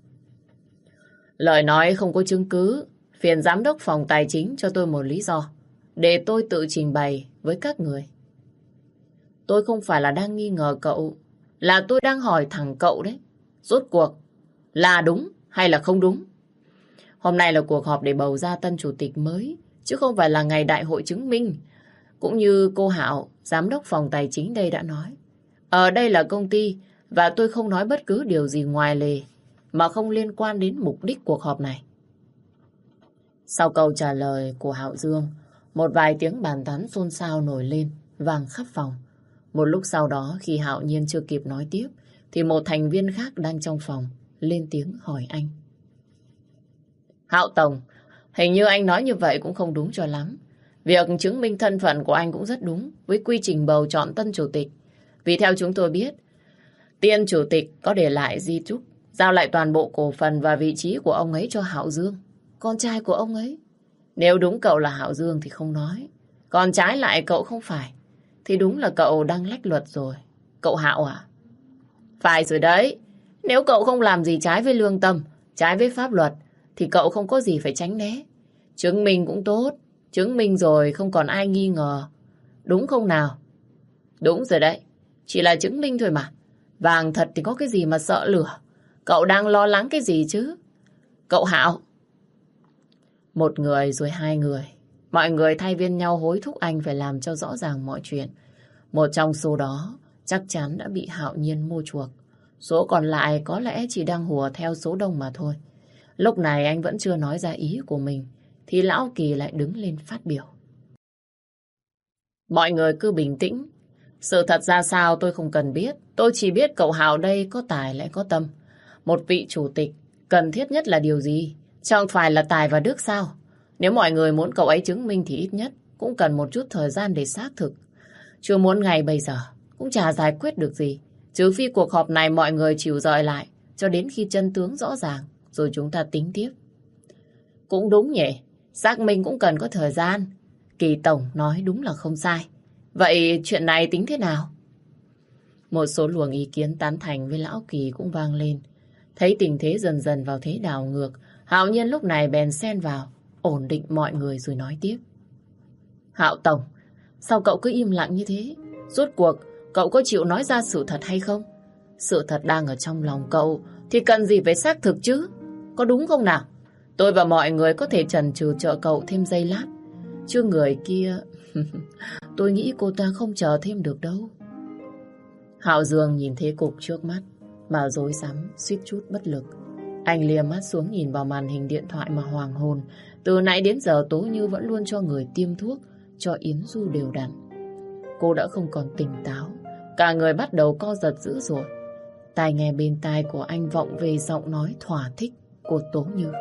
Lời nói không có chứng cứ, phiền giám đốc phòng tài chính cho tôi một lý do, để tôi tự trình bày với các người. Tôi không phải là đang nghi ngờ cậu, là tôi đang hỏi thẳng cậu đấy. Rốt cuộc, là đúng hay là không đúng? Hôm nay là cuộc họp để bầu ra tân chủ tịch mới, chứ không phải là ngày đại hội chứng minh. Cũng như cô Hạo, giám đốc phòng tài chính đây đã nói. Ở đây là công ty, và tôi không nói bất cứ điều gì ngoài lề, mà không liên quan đến mục đích cuộc họp này. Sau câu trả lời của Hạo Dương, một vài tiếng bàn tán xôn xao nổi lên, vang khắp phòng. Một lúc sau đó, khi Hạo Nhiên chưa kịp nói tiếp, thì một thành viên khác đang trong phòng lên tiếng hỏi anh. Hạo Tổng, hình như anh nói như vậy cũng không đúng cho lắm. Việc chứng minh thân phận của anh cũng rất đúng với quy trình bầu chọn tân chủ tịch. Vì theo chúng tôi biết, tiên chủ tịch có để lại di chúc, giao lại toàn bộ cổ phần và vị trí của ông ấy cho Hạo Dương, con trai của ông ấy. Nếu đúng cậu là Hạo Dương thì không nói, còn trái lại cậu không phải, thì đúng là cậu đang lách luật rồi. Cậu Hạo à? Phải rồi đấy. Nếu cậu không làm gì trái với lương tâm, trái với pháp luật, thì cậu không có gì phải tránh né. Chứng minh cũng tốt, chứng minh rồi không còn ai nghi ngờ. Đúng không nào? Đúng rồi đấy, chỉ là chứng minh thôi mà. Vàng thật thì có cái gì mà sợ lửa. Cậu đang lo lắng cái gì chứ? Cậu Hạo. Một người rồi hai người. Mọi người thay phiên nhau hối thúc anh phải làm cho rõ ràng mọi chuyện. Một trong số đó chắc chắn đã bị Hạo Nhiên mua chuộc. Số còn lại có lẽ chỉ đang hùa theo số đông mà thôi. Lúc này anh vẫn chưa nói ra ý của mình, thì Lão Kỳ lại đứng lên phát biểu. Mọi người cứ bình tĩnh. Sự thật ra sao tôi không cần biết. Tôi chỉ biết cậu Hào đây có tài lại có tâm. Một vị chủ tịch cần thiết nhất là điều gì? Chẳng phải là tài và đức sao? Nếu mọi người muốn cậu ấy chứng minh thì ít nhất cũng cần một chút thời gian để xác thực. Chưa muốn ngày bây giờ cũng chả giải quyết được gì. Trừ phi cuộc họp này mọi người chịu dời lại cho đến khi chân tướng rõ ràng rồi chúng ta tính tiếp. Cũng đúng nhỉ. Xác minh cũng cần có thời gian. Kỳ Tổng nói đúng là không sai. Vậy chuyện này tính thế nào? Một số luồng ý kiến tán thành với Lão Kỳ cũng vang lên. Thấy tình thế dần dần vào thế đảo ngược, Hạo Nhiên lúc này bèn xen vào, ổn định mọi người rồi nói tiếp. Hạo Tổng, sao cậu cứ im lặng như thế? Rốt cuộc, cậu có chịu nói ra sự thật hay không? Sự thật đang ở trong lòng cậu, thì cần gì phải xác thực chứ? Có đúng không nào? Tôi và mọi người có thể chần chừ chờ cậu thêm giây lát. Chứ người kia... tôi nghĩ cô ta không chờ thêm được đâu. Hạo Dương nhìn thế cục trước mắt mà rối rắm, suýt chút bất lực. Anh liếc mắt xuống nhìn vào màn hình điện thoại mà hoàng hồn. Từ nãy đến giờ Tố Như vẫn luôn cho người tiêm thuốc cho Yến Du đều đặn. Cô đã không còn tỉnh táo, cả người bắt đầu co giật dữ dội. Tai nghe bên tai của anh vọng về giọng nói thỏa thích của Tố Như.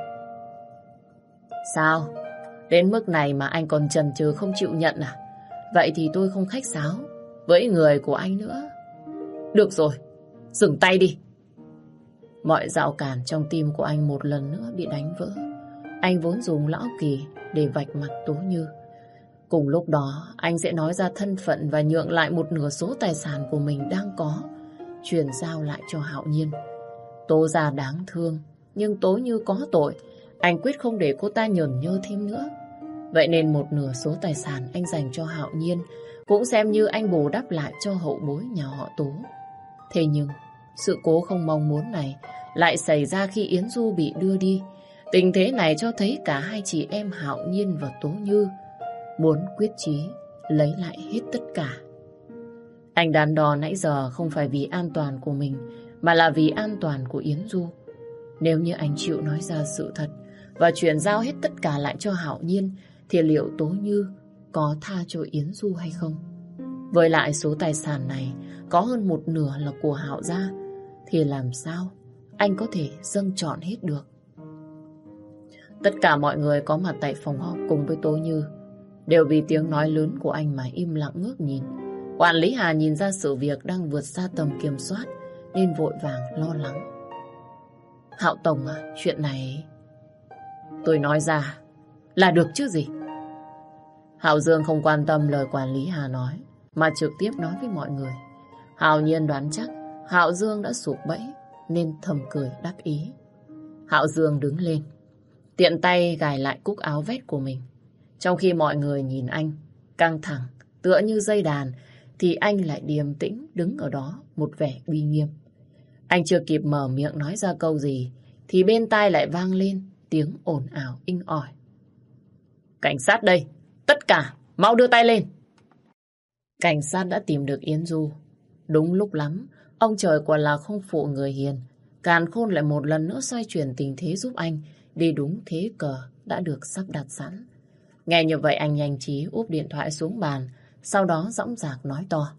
Sao? Đến mức này mà anh còn chần chừ không chịu nhận à? Vậy thì tôi không khách sáo với người của anh nữa. Được rồi, dừng tay đi. Mọi rào cản trong tim của anh một lần nữa bị đánh vỡ. Anh vốn dùng Lão Kỳ để vạch mặt Tố Như. Cùng lúc đó, anh sẽ nói ra thân phận và nhượng lại một nửa số tài sản của mình đang có, chuyển giao lại cho Hạo Nhiên. Tố gia đáng thương, nhưng Tố Như có tội. Anh quyết không để cô ta nhởn nhơ thêm nữa. Vậy nên một nửa số tài sản anh dành cho Hạo Nhiên cũng xem như anh bù đắp lại cho hậu bối nhà họ Tố. Thế nhưng, sự cố không mong muốn này lại xảy ra khi Yến Du bị đưa đi. Tình thế này cho thấy cả hai chị em Hạo Nhiên và Tố Như muốn quyết chí lấy lại hết tất cả. Anh đắn đo nãy giờ không phải vì an toàn của mình, mà là vì an toàn của Yến Du. Nếu như anh chịu nói ra sự thật và chuyển giao hết tất cả lại cho Hạo Nhiên, thì liệu Tố Như có tha cho Yến Du hay không? Với lại số tài sản này có hơn một nửa là của Hạo gia, thì làm sao anh có thể dâng trọn hết được? Tất cả mọi người có mặt tại phòng họp cùng với Tố Như đều vì tiếng nói lớn của anh mà im lặng ngước nhìn. Quản lý Hà nhìn ra sự việc đang vượt xa tầm kiểm soát nên vội vàng lo lắng. Hạo Tổng à, chuyện này tôi nói ra là được chứ gì? Hạo Dương không quan tâm lời quản lý Hà nói, mà trực tiếp nói với mọi người. Hạo Nhiên đoán chắc Hạo Dương đã sụp bẫy nên thầm cười đắc ý. Hạo Dương đứng lên, tiện tay gài lại cúc áo vest của mình. Trong khi mọi người nhìn anh căng thẳng tựa như dây đàn, thì anh lại điềm tĩnh đứng ở đó một vẻ uy nghiêm. Anh chưa kịp mở miệng nói ra câu gì thì bên tai lại vang lên tiếng ồn ào inh ỏi. Cảnh sát đây! Tất cả mau đưa tay lên! Cảnh sát đã tìm được Yến Du. Đúng lúc lắm, ông trời quả là không phụ người hiền. Càn khôn lại một lần nữa xoay chuyển tình thế giúp anh đi đúng thế cờ đã được sắp đặt sẵn. Nghe như vậy anh nhanh trí úp điện thoại xuống bàn, sau đó dõng dạc nói to.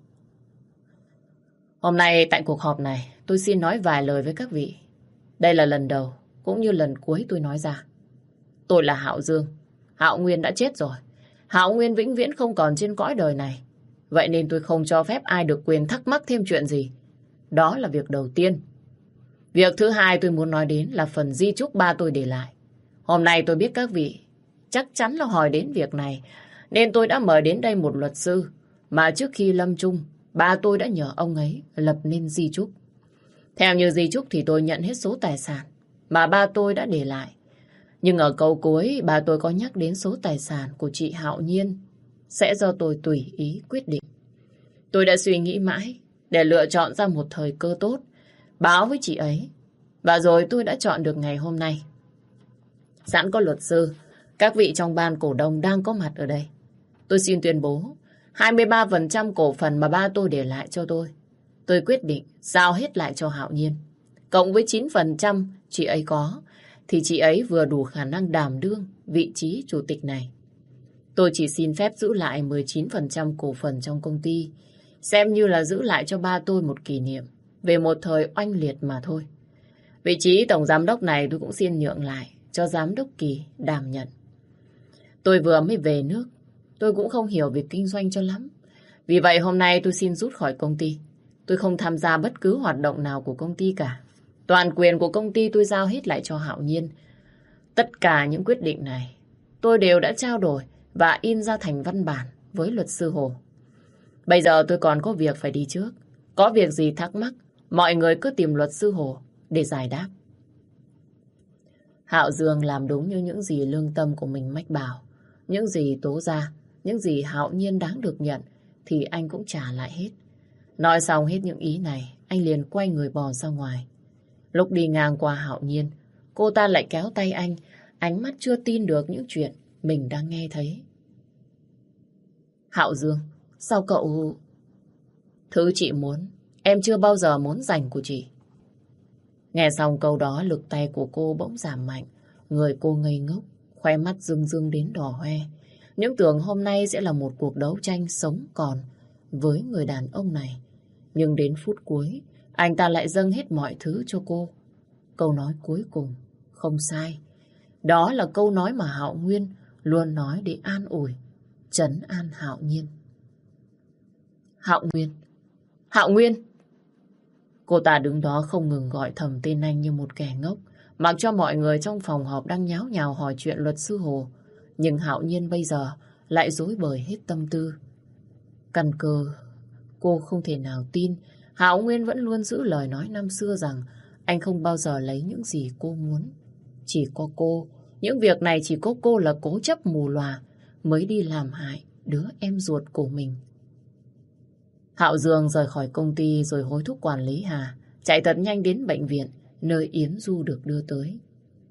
Hôm nay tại cuộc họp này tôi xin nói vài lời với các vị. Đây là lần đầu cũng như lần cuối tôi nói ra. Tôi là Hạo Dương. Hạo Nguyên đã chết rồi. Hạo Nguyên vĩnh viễn không còn trên cõi đời này. Vậy nên tôi không cho phép ai được quyền thắc mắc thêm chuyện gì. Đó là việc đầu tiên. Việc thứ hai tôi muốn nói đến là phần di chúc ba tôi để lại. Hôm nay tôi biết các vị chắc chắn là hỏi đến việc này, nên tôi đã mời đến đây một luật sư mà trước khi lâm chung, ba tôi đã nhờ ông ấy lập nên di chúc. Theo như di chúc thì tôi nhận hết số tài sản mà ba tôi đã để lại. Nhưng ở câu cuối, ba tôi có nhắc đến số tài sản của chị Hạo Nhiên sẽ do tôi tùy ý quyết định. Tôi đã suy nghĩ mãi để lựa chọn ra một thời cơ tốt, báo với chị ấy. Và rồi tôi đã chọn được ngày hôm nay. Sẵn có luật sư, các vị trong ban cổ đông đang có mặt ở đây. Tôi xin tuyên bố hai mươi ba phần trăm cổ phần mà ba tôi để lại cho tôi, tôi quyết định giao hết lại cho Hạo Nhiên. Cộng với chín phần trăm chị ấy có, thì chị ấy vừa đủ khả năng đảm đương vị trí chủ tịch này. Tôi chỉ xin phép giữ lại mười chín phần trăm cổ phần trong công ty, xem như là giữ lại cho ba tôi một kỷ niệm về một thời oanh liệt mà thôi. Vị trí tổng giám đốc này tôi cũng xin nhượng lại cho giám đốc Kỳ đảm nhận. Tôi vừa mới về nước, tôi cũng không hiểu việc kinh doanh cho lắm. Vì vậy hôm nay tôi xin rút khỏi công ty. Tôi không tham gia bất cứ hoạt động nào của công ty cả. Toàn quyền của công ty tôi giao hết lại cho Hạo Nhiên. Tất cả những quyết định này tôi đều đã trao đổi và in ra thành văn bản với luật sư Hồ. Bây giờ tôi còn có việc phải đi trước. Có việc gì thắc mắc, mọi người cứ tìm luật sư Hồ để giải đáp. Hạo Dương làm đúng như những gì lương tâm của mình mách bảo. Những gì tố ra, những gì Hạo Nhiên đáng được nhận thì anh cũng trả lại hết. Nói xong hết những ý này, anh liền quay người bò ra ngoài. Lúc đi ngang qua Hạo Nhiên, cô ta lại kéo tay anh, ánh mắt chưa tin được những chuyện mình đang nghe thấy. Hạo Dương, sao cậu... Thứ chị muốn, em chưa bao giờ muốn dành của chị. Nghe xong câu đó, lực tay của cô bỗng giảm mạnh. Người cô ngây ngốc, khóe mắt rưng rưng đến đỏ hoe. Những tưởng hôm nay sẽ là một cuộc đấu tranh sống còn với người đàn ông này. Nhưng đến phút cuối, anh ta lại dâng hết mọi thứ cho cô. Câu nói cuối cùng, không sai. Đó là câu nói mà Hạo Nguyên luôn nói để an ủi, trấn an Hạo Nhiên. Hạo Nguyên! Hạo Nguyên! Cô ta đứng đó không ngừng gọi thầm tên anh như một kẻ ngốc, mặc cho mọi người trong phòng họp đang nháo nhào hỏi chuyện luật sư Hồ. Nhưng Hạo Nhiên bây giờ lại rối bời hết tâm tư. Căn cơ, cô không thể nào tin Hạo Nguyên vẫn luôn giữ lời nói năm xưa rằng anh không bao giờ lấy những gì cô muốn. Chỉ có cô, những việc này chỉ có cô là cố chấp mù lòa mới đi làm hại đứa em ruột của mình. Hạo Dương rời khỏi công ty rồi hối thúc quản lý Hà chạy thật nhanh đến bệnh viện nơi Yến Du được đưa tới.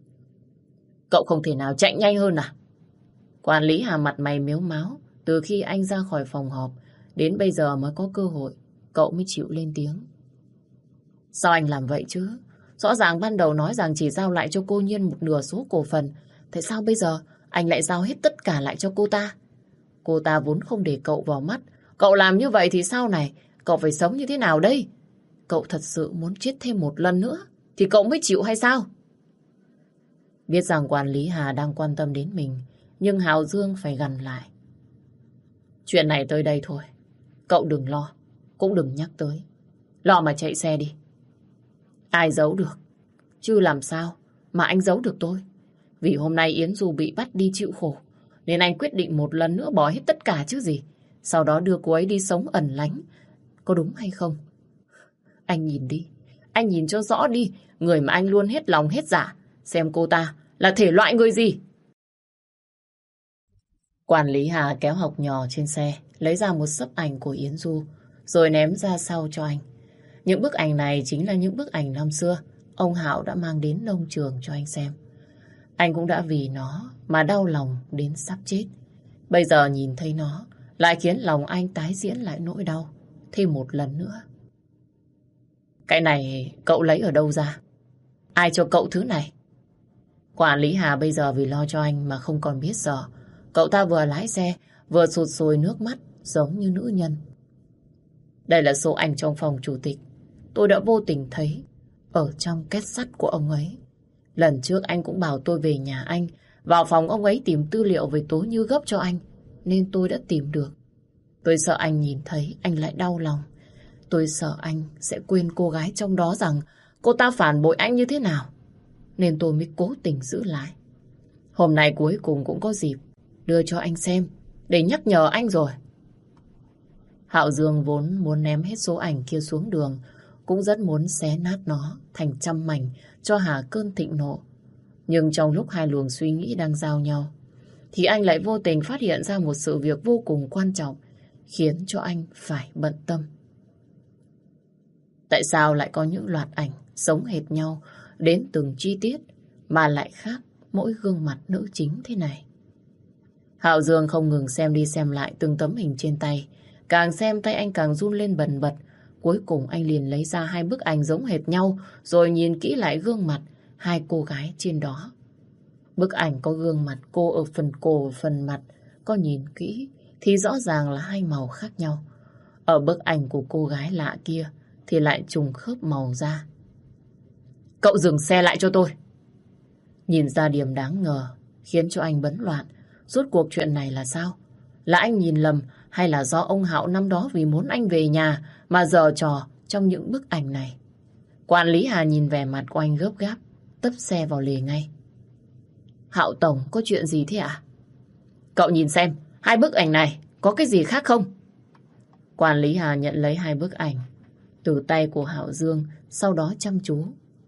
Cậu không thể nào chạy nhanh hơn à? Quản lý Hà mặt mày mếu máo. Từ khi anh ra khỏi phòng họp đến bây giờ mới có cơ hội, cậu mới chịu lên tiếng. Sao anh làm vậy chứ? Rõ ràng ban đầu nói rằng chỉ giao lại cho cô Nhiên một nửa số cổ phần. Tại sao bây giờ anh lại giao hết tất cả lại cho cô ta? Cô ta vốn không để cậu vào mắt. Cậu làm như vậy thì sau này cậu phải sống như thế nào đây? Cậu thật sự muốn chết thêm một lần nữa thì cậu mới chịu hay sao? Biết rằng quản lý Hà đang quan tâm đến mình, nhưng Hạo Dương phải gằn lại. Chuyện này tới đây thôi. Cậu đừng lo, cũng đừng nhắc tới. Lo mà chạy xe đi. Ai giấu được? Chứ làm sao mà anh giấu được tôi? Vì hôm nay Yến Du bị bắt đi chịu khổ, nên anh quyết định một lần nữa bỏ hết tất cả chứ gì. Sau đó đưa cô ấy đi sống ẩn lánh. Có đúng hay không? Anh nhìn đi. Anh nhìn cho rõ đi. Người mà anh luôn hết lòng hết dạ, xem cô ta là thể loại người gì. Quản lý Hà kéo Học Nhỏ trên xe, lấy ra một xấp ảnh của Yến Du, rồi ném ra sau cho anh. Những bức ảnh này chính là những bức ảnh năm xưa ông Hạo đã mang đến nông trường cho anh xem. Anh cũng đã vì nó mà đau lòng đến sắp chết. Bây giờ nhìn thấy nó lại khiến lòng anh tái diễn lại nỗi đau thêm một lần nữa. Cái này cậu lấy ở đâu ra? Ai cho cậu thứ này? Quản lý Hà bây giờ vì lo cho anh mà không còn biết sợ. Cậu ta vừa lái xe vừa sụt sùi nước mắt giống như nữ nhân. Đây là số ảnh trong phòng chủ tịch. Tôi đã vô tình thấy ở trong két sắt của ông ấy. Lần trước anh cũng bảo tôi về nhà anh, vào phòng ông ấy tìm tư liệu về Tố Như gấp cho anh, nên tôi đã tìm được. Tôi sợ anh nhìn thấy anh lại đau lòng. Tôi sợ anh sẽ quên cô gái trong đó rằng cô ta phản bội anh như thế nào, nên tôi mới cố tình giữ lại. Hôm nay cuối cùng cũng có dịp đưa cho anh xem để nhắc nhở anh rồi. Hạo Dương vốn muốn ném hết số ảnh kia xuống đường, cũng rất muốn xé nát nó thành trăm mảnh cho Hà cơn thịnh nộ. Nhưng trong lúc hai luồng suy nghĩ đang giao nhau, thì anh lại vô tình phát hiện ra một sự việc vô cùng quan trọng, khiến cho anh phải bận tâm. Tại sao lại có những loạt ảnh giống hệt nhau đến từng chi tiết mà lại khác mỗi gương mặt nữ chính thế này? Hạo Dương không ngừng xem đi xem lại từng tấm hình trên tay. Càng xem tay anh càng run lên bần bật. Cuối cùng anh liền lấy ra hai bức ảnh giống hệt nhau, rồi nhìn kỹ lại gương mặt hai cô gái trên đó. Bức ảnh có gương mặt cô ở phần cổ và phần mặt, có nhìn kỹ thì rõ ràng là hai màu khác nhau. Ở bức ảnh của cô gái lạ kia thì lại trùng khớp màu da. Cậu dừng xe lại cho tôi. Nhìn ra điểm đáng ngờ khiến cho anh bấn loạn. Rốt cuộc chuyện này là sao? Là anh nhìn lầm hay là do ông Hạo năm đó vì muốn anh về nhà mà giở trò trong những bức ảnh này? Quản lý Hà nhìn vẻ mặt của anh gấp gáp, tấp xe vào lề ngay. Hạo Tổng, có chuyện gì thế ạ? Cậu nhìn xem, hai bức ảnh này có cái gì khác không? Quản lý Hà nhận lấy hai bức ảnh từ tay của Hạo Dương, sau đó chăm chú.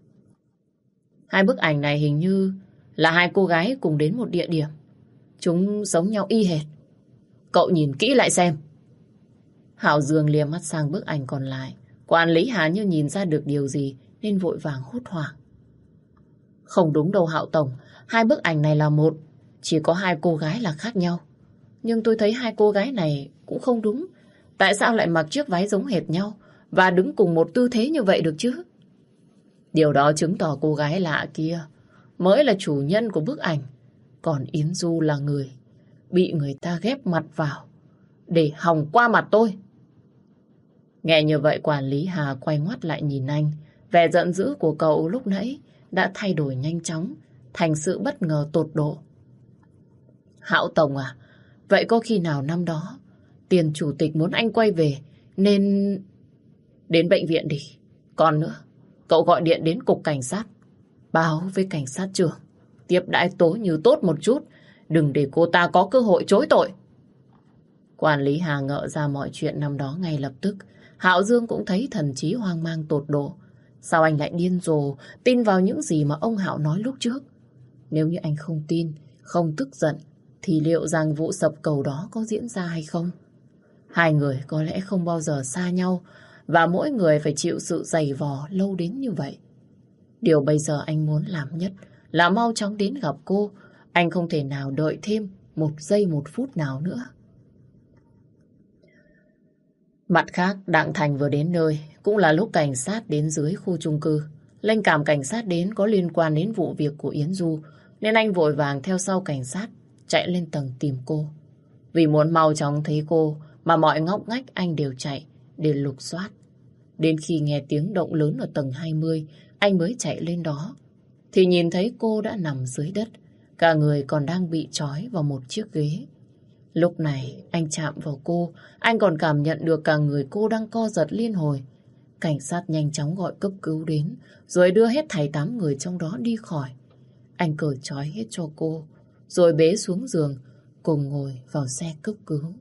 Hai bức ảnh này hình như là hai cô gái cùng đến một địa điểm. Chúng giống nhau y hệt. Cậu nhìn kỹ lại xem. Hạo Dương liếc mắt sang bức ảnh còn lại. Quản lý Hà như nhìn ra được điều gì nên vội vàng hốt hoảng. Không đúng đâu Hạo Tổng, hai bức ảnh này là một, chỉ có hai cô gái là khác nhau. Nhưng tôi thấy hai cô gái này cũng không đúng. Tại sao lại mặc chiếc váy giống hệt nhau và đứng cùng một tư thế như vậy được chứ? Điều đó chứng tỏ cô gái lạ kia mới là chủ nhân của bức ảnh, còn Yến Du là người bị người ta ghép mặt vào để hòng qua mặt tôi. Nghe như vậy, quản lý Hà quay ngoắt lại nhìn anh. Vẻ giận dữ của cậu lúc nãy đã thay đổi nhanh chóng thành sự bất ngờ tột độ. Hạo Tổng à, vậy có khi nào năm đó tiền chủ tịch muốn anh quay về nên đến bệnh viện đi. Còn nữa, cậu gọi điện đến cục cảnh sát, báo với cảnh sát trưởng, tiếp đãi Tố Như tốt một chút, đừng để cô ta có cơ hội chối tội. Quản lý Hà ngỡ ra mọi chuyện năm đó ngay lập tức. Hạo Dương cũng thấy thần trí hoang mang tột độ. Sao anh lại điên rồ tin vào những gì mà ông Hạo nói lúc trước? Nếu như anh không tin, không tức giận, thì liệu rằng vụ sập cầu đó có diễn ra hay không? Hai người có lẽ không bao giờ xa nhau, và mỗi người phải chịu sự giày vò lâu đến như vậy. Điều bây giờ anh muốn làm nhất là mau chóng đến gặp cô. Anh không thể nào đợi thêm một giây một phút nào nữa. Mặt khác, Đặng Thành vừa đến nơi, cũng là lúc cảnh sát đến dưới khu chung cư. Linh cảm cảnh sát đến có liên quan đến vụ việc của Yến Du, nên anh vội vàng theo sau cảnh sát, chạy lên tầng tìm cô. Vì muốn mau chóng thấy cô, mà mọi ngóc ngách anh đều chạy để lục soát. Đến khi nghe tiếng động lớn ở tầng hai mươi, anh mới chạy lên đó. Thì nhìn thấy cô đã nằm dưới đất, cả người còn đang bị trói vào một chiếc ghế. Lúc này anh chạm vào cô, anh còn cảm nhận được cả người cô đang co giật liên hồi. Cảnh sát nhanh chóng gọi cấp cứu đến, rồi đưa hết thảy tám người trong đó đi khỏi. Anh cởi trói hết cho cô, rồi bế xuống giường, cùng ngồi vào xe cấp cứu.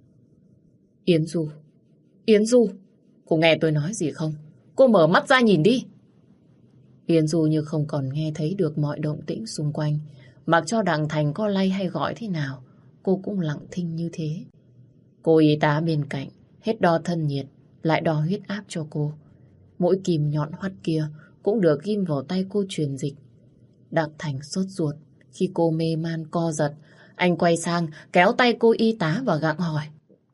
Yến Du, Yến Du, cô nghe tôi nói gì không? Cô mở mắt ra nhìn đi. Yến Du như không còn nghe thấy được mọi động tĩnh xung quanh. Mặc cho Đặng Thành có lay hay gọi thế nào, cô cũng lặng thinh như thế. Cô y tá bên cạnh hết đo thân nhiệt, lại đo huyết áp cho cô. Mỗi kìm nhọn hoắt kia cũng được ghim vào tay cô truyền dịch. Đặng Thành sốt ruột khi cô mê man co giật. Anh quay sang kéo tay cô y tá và gặng hỏi.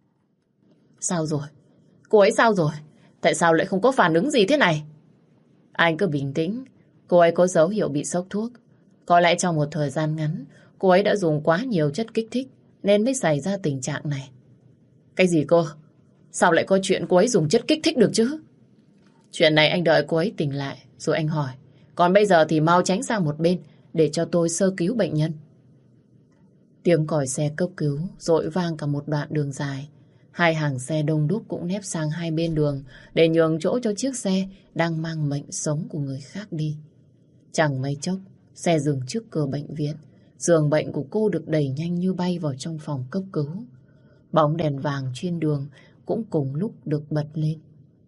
Sao rồi? Cô ấy sao rồi? Tại sao lại không có phản ứng gì thế này? Anh cứ bình tĩnh. Cô ấy có dấu hiệu bị sốc thuốc. Có lẽ trong một thời gian ngắn, cô ấy đã dùng quá nhiều chất kích thích nên mới xảy ra tình trạng này. Cái gì cô? Sao lại có chuyện cô ấy dùng chất kích thích được chứ? Chuyện này anh đợi cô ấy tỉnh lại rồi anh hỏi. Còn bây giờ thì mau tránh sang một bên để cho tôi sơ cứu bệnh nhân. Tiếng còi xe cấp cứu dội vang cả một đoạn đường dài. Hai hàng xe đông đúc cũng nép sang hai bên đường để nhường chỗ cho chiếc xe đang mang mệnh sống của người khác đi. Chẳng mấy chốc, xe dừng trước cửa bệnh viện. Giường bệnh của cô được đẩy nhanh như bay vào trong phòng cấp cứu. Bóng đèn vàng trên đường cũng cùng lúc được bật lên.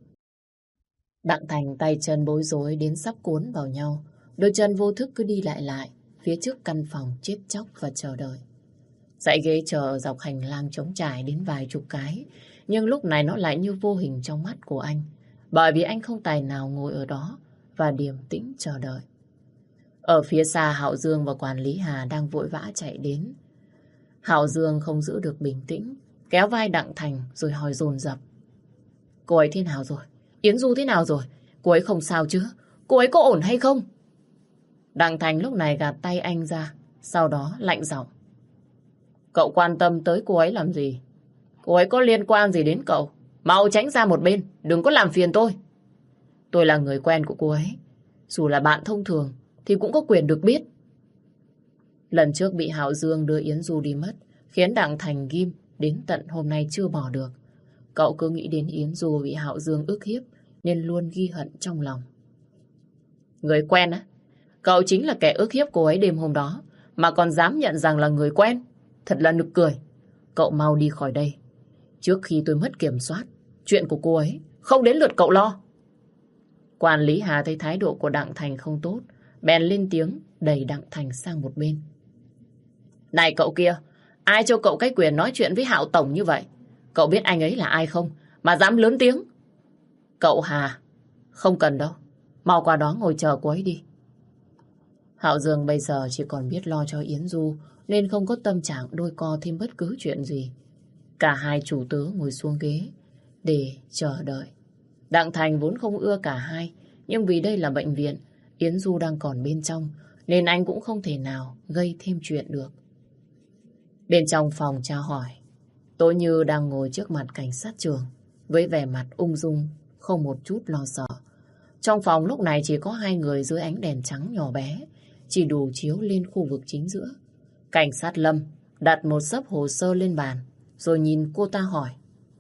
Đặng Thành tay chân bối rối đến sắp cuốn vào nhau. Đôi chân vô thức cứ đi lại lại phía trước căn phòng chết chóc và chờ đợi. Dãy ghế chờ dọc hành lang trống trải đến vài chục cái, nhưng lúc này nó lại như vô hình trong mắt của anh, bởi vì anh không tài nào ngồi ở đó và điềm tĩnh chờ đợi. Ở phía xa, Hạo Dương và quản lý Hà đang vội vã chạy đến. Hạo Dương không giữ được bình tĩnh, kéo vai Đặng Thành rồi hỏi dồn dập. Cô ấy thế nào rồi? Yến Du thế nào rồi? Cô ấy không sao chứ? Cô ấy có ổn hay không? Đặng Thành lúc này gạt tay anh ra, sau đó lạnh giọng. Cậu quan tâm tới cô ấy làm gì? Cô ấy có liên quan gì đến cậu? Mau tránh ra một bên, đừng có làm phiền tôi. Tôi là người quen của cô ấy. Dù là bạn thông thường thì cũng có quyền được biết. Lần trước bị Hạo Dương đưa Yến Du đi mất, khiến Đặng Thành ghim đến tận hôm nay chưa bỏ được. Cậu cứ nghĩ đến Yến Du bị Hạo Dương ức hiếp nên luôn ghi hận trong lòng. Người quen á? Cậu chính là kẻ ức hiếp cô ấy đêm hôm đó mà còn dám nhận rằng là người quen. Thật là nực cười. Cậu mau đi khỏi đây. Trước khi tôi mất kiểm soát, chuyện của cô ấy không đến lượt cậu lo. Quản lý Hà thấy thái độ của Đặng Thành không tốt, bèn lên tiếng đẩy Đặng Thành sang một bên. Này cậu kia, ai cho cậu cái quyền nói chuyện với Hạo Tổng như vậy? Cậu biết anh ấy là ai không mà dám lớn tiếng? Cậu Hà, không cần đâu. Mau qua đó ngồi chờ cô ấy đi. Hạo Dương bây giờ chỉ còn biết lo cho Yến Du nên không có tâm trạng đôi co thêm bất cứ chuyện gì. Cả hai chủ tớ ngồi xuống ghế để chờ đợi. Đặng Thành vốn không ưa cả hai, nhưng vì đây là bệnh viện, Yến Du đang còn bên trong nên anh cũng không thể nào gây thêm chuyện được. Bên trong phòng tra hỏi, Tố Như đang ngồi trước mặt cảnh sát trưởng với vẻ mặt ung dung, không một chút lo sợ. Trong phòng lúc này chỉ có hai người dưới ánh đèn trắng nhỏ bé, chỉ đủ chiếu lên khu vực chính giữa. Cảnh sát Lâm đặt một xấp hồ sơ lên bàn, rồi nhìn cô ta hỏi.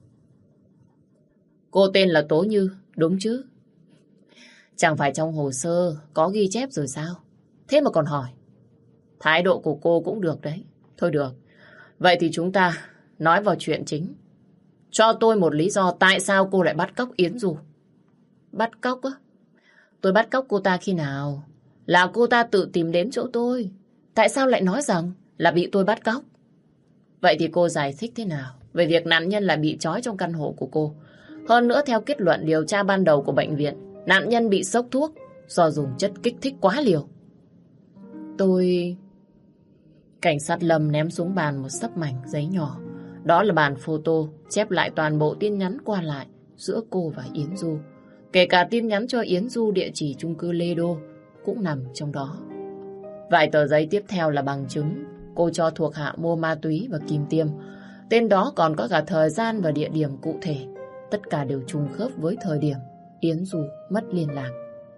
Cô tên là Tố Như, đúng chứ? Chẳng phải trong hồ sơ có ghi chép rồi sao? Thế mà còn hỏi. Thái độ của cô cũng được đấy. Thôi được, vậy thì chúng ta nói vào chuyện chính. Cho tôi một lý do tại sao cô lại bắt cóc Yến Du. Bắt cóc á? Tôi bắt cóc cô ta khi nào? Là cô ta tự tìm đến chỗ tôi. Tại sao lại nói rằng là bị tôi bắt cóc? Vậy thì cô giải thích thế nào về việc nạn nhân là bị trói trong căn hộ của cô? Hơn nữa theo kết luận điều tra ban đầu của bệnh viện, nạn nhân bị sốc thuốc do dùng chất kích thích quá liều. Tôi... Cảnh sát Lâm ném xuống bàn một xấp mảnh giấy nhỏ. Đó là bản photo chép lại toàn bộ tin nhắn qua lại giữa cô và Yến Du. Kể cả tin nhắn cho Yến Du địa chỉ chung cư Lê Đô cũng nằm trong đó. Vài tờ giấy tiếp theo là bằng chứng cô cho thuộc hạ mua ma túy và kim tiêm. Tên đó còn có cả thời gian và địa điểm cụ thể. Tất cả đều trùng khớp với thời điểm Yến Du mất liên lạc.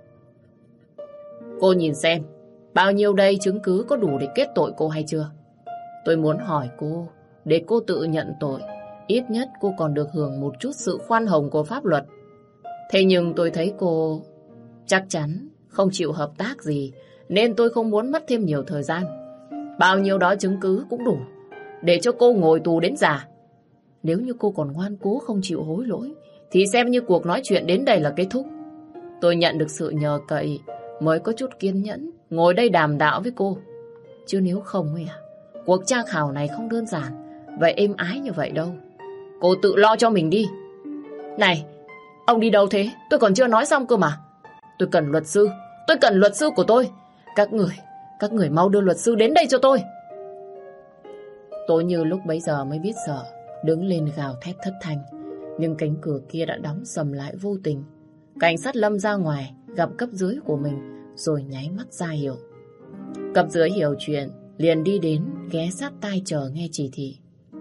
Cô nhìn xem, bao nhiêu đây chứng cứ có đủ để kết tội cô hay chưa? Tôi muốn hỏi cô, để cô tự nhận tội, ít nhất cô còn được hưởng một chút sự khoan hồng của pháp luật. Thế nhưng tôi thấy cô chắc chắn không chịu hợp tác gì, nên tôi không muốn mất thêm nhiều thời gian. Bao nhiêu đó chứng cứ cũng đủ để cho cô ngồi tù đến già. Nếu như cô còn ngoan cố không chịu hối lỗi, thì xem như cuộc nói chuyện đến đây là kết thúc. Tôi nhận được sự nhờ cậy mới có chút kiên nhẫn ngồi đây đàm đạo với cô. Chứ nếu không ấy à, cuộc tra khảo này không đơn giản vậy êm ái như vậy đâu. Cô tự lo cho mình đi. Này, ông đi đâu thế? Tôi còn chưa nói xong cơ mà. Tôi cần luật sư. Tôi cần luật sư của tôi. Các người, các người mau đưa luật sư đến đây cho tôi. Tố Như lúc bấy giờ mới biết sợ, đứng lên gào thét thất thanh. Nhưng cánh cửa kia đã đóng sầm lại vô tình. Cảnh sát Lâm ra ngoài gặp cấp dưới của mình rồi nháy mắt ra hiệu. Cấp dưới hiểu chuyện liền đi đến ghé sát tai chờ nghe chỉ thị.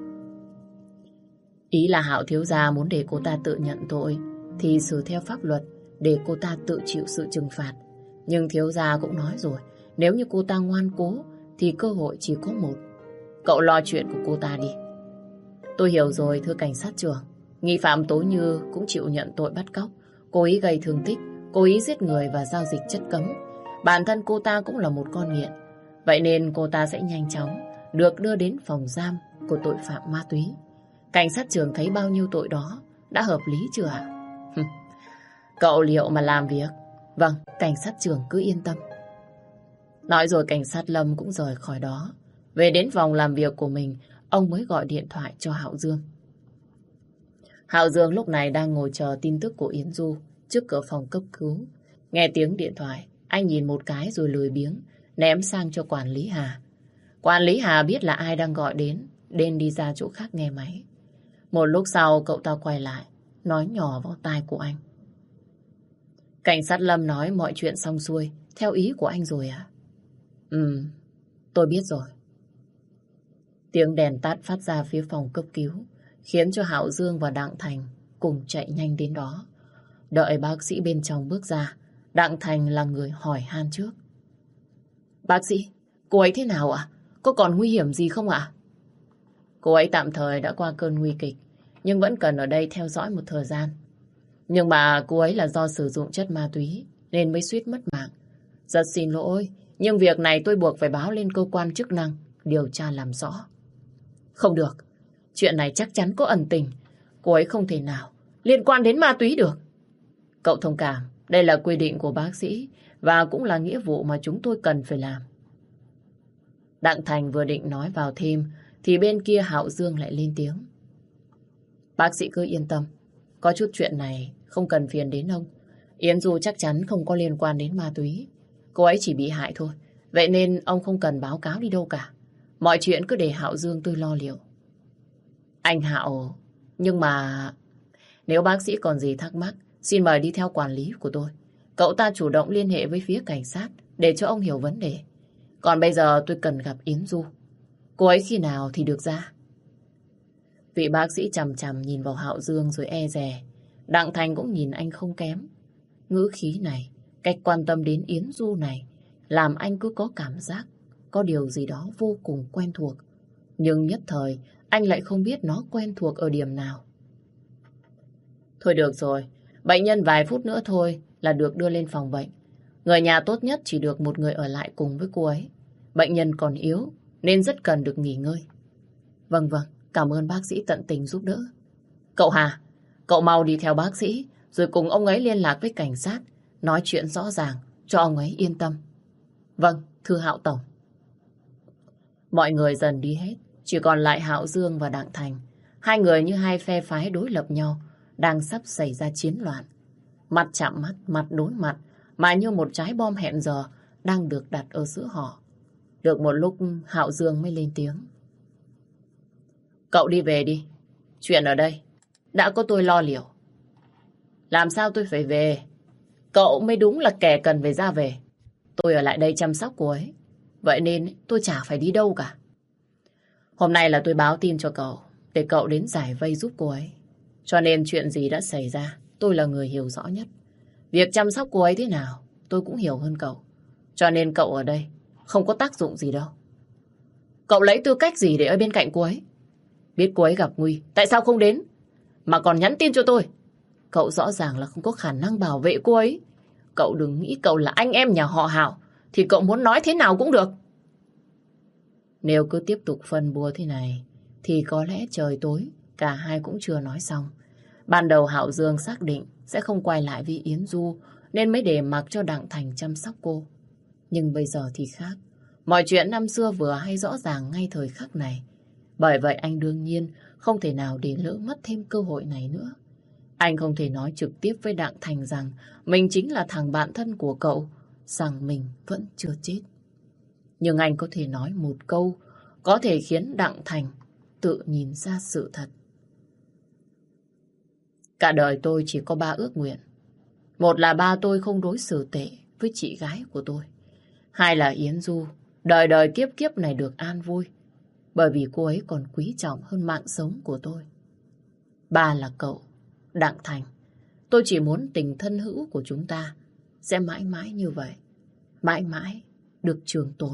Ý là Hạo thiếu gia muốn để cô ta tự nhận tội thì xử theo pháp luật để cô ta tự chịu sự trừng phạt. Nhưng thiếu gia cũng nói rồi, nếu như cô ta ngoan cố thì cơ hội chỉ có một. Cậu lo chuyện của cô ta đi. Tôi hiểu rồi thưa cảnh sát trưởng. Nghi phạm Tố Như cũng chịu nhận tội bắt cóc, cố ý gây thương tích, cố ý giết người và giao dịch chất cấm. Bản thân cô ta cũng là một con nghiện. Vậy nên cô ta sẽ nhanh chóng được đưa đến phòng giam của tội phạm ma túy. Cảnh sát trưởng thấy bao nhiêu tội đó đã hợp lý chưa ạ? Cậu liệu mà làm việc. Vâng, cảnh sát trưởng cứ yên tâm. Nói rồi cảnh sát Lâm cũng rời khỏi đó. Về đến phòng làm việc của mình, ông mới gọi điện thoại cho Hạo Dương. Hạo Dương lúc này đang ngồi chờ tin tức của Yến Du trước cửa phòng cấp cứu. Nghe tiếng điện thoại, anh nhìn một cái rồi lười biếng ném sang cho quản lý Hà. Quản lý Hà biết là ai đang gọi đến, nên đi ra chỗ khác nghe máy. Một lúc sau cậu ta quay lại, nói nhỏ vào tai của anh. Cảnh sát Lâm nói mọi chuyện xong xuôi, theo ý của anh rồi à? Ừ, tôi biết rồi. Tiếng đèn tắt phát ra phía phòng cấp cứu, khiến cho Hạo Dương và Đặng Thành cùng chạy nhanh đến đó. Đợi bác sĩ bên trong bước ra, Đặng Thành là người hỏi han trước. Bác sĩ, cô ấy thế nào ạ? Có còn nguy hiểm gì không ạ? Cô ấy tạm thời đã qua cơn nguy kịch, nhưng vẫn cần ở đây theo dõi một thời gian. Nhưng mà cô ấy là do sử dụng chất ma túy nên mới suýt mất mạng. Rất xin lỗi, nhưng việc này tôi buộc phải báo lên cơ quan chức năng điều tra làm rõ. Không được, chuyện này chắc chắn có ẩn tình. Cô ấy không thể nào liên quan đến ma túy được. Cậu thông cảm, đây là quy định của bác sĩ và cũng là nghĩa vụ mà chúng tôi cần phải làm. Đặng Thành vừa định nói vào thêm thì bên kia Hạo Dương lại lên tiếng. Bác sĩ cứ yên tâm, có chút chuyện này không cần phiền đến ông. Yến Du chắc chắn không có liên quan đến ma túy. Cô ấy chỉ bị hại thôi. Vậy nên ông không cần báo cáo đi đâu cả. Mọi chuyện cứ để Hạo Dương tôi lo liệu. Anh Hạo, nhưng mà nếu bác sĩ còn gì thắc mắc, xin mời đi theo quản lý của tôi. Cậu ta chủ động liên hệ với phía cảnh sát để cho ông hiểu vấn đề. Còn bây giờ tôi cần gặp Yến Du. Cô ấy khi nào thì được ra? Vị bác sĩ chằm chằm nhìn vào Hạo Dương rồi e dè. Đặng Thành cũng nhìn anh không kém. Ngữ khí này, cách quan tâm đến Yến Du này, làm anh cứ có cảm giác có điều gì đó vô cùng quen thuộc. Nhưng nhất thời, anh lại không biết nó quen thuộc ở điểm nào. Thôi được rồi, bệnh nhân vài phút nữa thôi là được đưa lên phòng bệnh. Người nhà tốt nhất chỉ được một người ở lại cùng với cô ấy. Bệnh nhân còn yếu nên rất cần được nghỉ ngơi. Vâng vâng, cảm ơn bác sĩ tận tình giúp đỡ. Cậu Hà, cậu mau đi theo bác sĩ rồi cùng ông ấy liên lạc với cảnh sát, nói chuyện rõ ràng cho ông ấy yên tâm. Vâng, thưa Hạo Tổng. Mọi người dần đi hết, chỉ còn lại Hạo Dương và Đặng Thành. Hai người như hai phe phái đối lập nhau, đang sắp xảy ra chiến loạn. Mặt chạm mắt, mặt đối mặt, mà như một trái bom hẹn giờ đang được đặt ở giữa họ. Được một lúc Hạo Dương mới lên tiếng. Cậu đi về đi. Chuyện ở đây đã có tôi lo liệu. Làm sao tôi phải về? Cậu mới đúng là kẻ cần phải ra về. Tôi ở lại đây chăm sóc cô ấy. Vậy nên tôi chả phải đi đâu cả. Hôm nay là tôi báo tin cho cậu để cậu đến giải vây giúp cô ấy. Cho nên chuyện gì đã xảy ra tôi là người hiểu rõ nhất. Việc chăm sóc cô ấy thế nào tôi cũng hiểu hơn cậu. Cho nên cậu ở đây không có tác dụng gì đâu. Cậu lấy tư cách gì để ở bên cạnh cô ấy? Biết cô ấy gặp nguy, tại sao không đến? Mà còn nhắn tin cho tôi. Cậu rõ ràng là không có khả năng bảo vệ cô ấy. Cậu đừng nghĩ cậu là anh em nhà họ Hạo thì cậu muốn nói thế nào cũng được. Nếu cứ tiếp tục phân bua thế này thì có lẽ trời tối cả hai cũng chưa nói xong. Ban đầu Hạo Dương xác định sẽ không quay lại với Yến Du nên mới để mặc cho Đặng Thành chăm sóc cô. Nhưng bây giờ thì khác. Mọi chuyện năm xưa vừa hay rõ ràng ngay thời khắc này. Bởi vậy anh đương nhiên không thể nào để lỡ mất thêm cơ hội này nữa. Anh không thể nói trực tiếp với Đặng Thành rằng mình chính là thằng bạn thân của cậu, rằng mình vẫn chưa chết. Nhưng anh có thể nói một câu có thể khiến Đặng Thành tự nhìn ra sự thật. Cả đời tôi chỉ có ba ước nguyện. Một là ba tôi không đối xử tệ với chị gái của tôi. Hai là Yến Du đời đời kiếp kiếp này được an vui, bởi vì cô ấy còn quý trọng hơn mạng sống của tôi. Ba là cậu, Đặng Thành. Tôi chỉ muốn tình thân hữu của chúng ta sẽ mãi mãi như vậy, mãi mãi được trường tồn.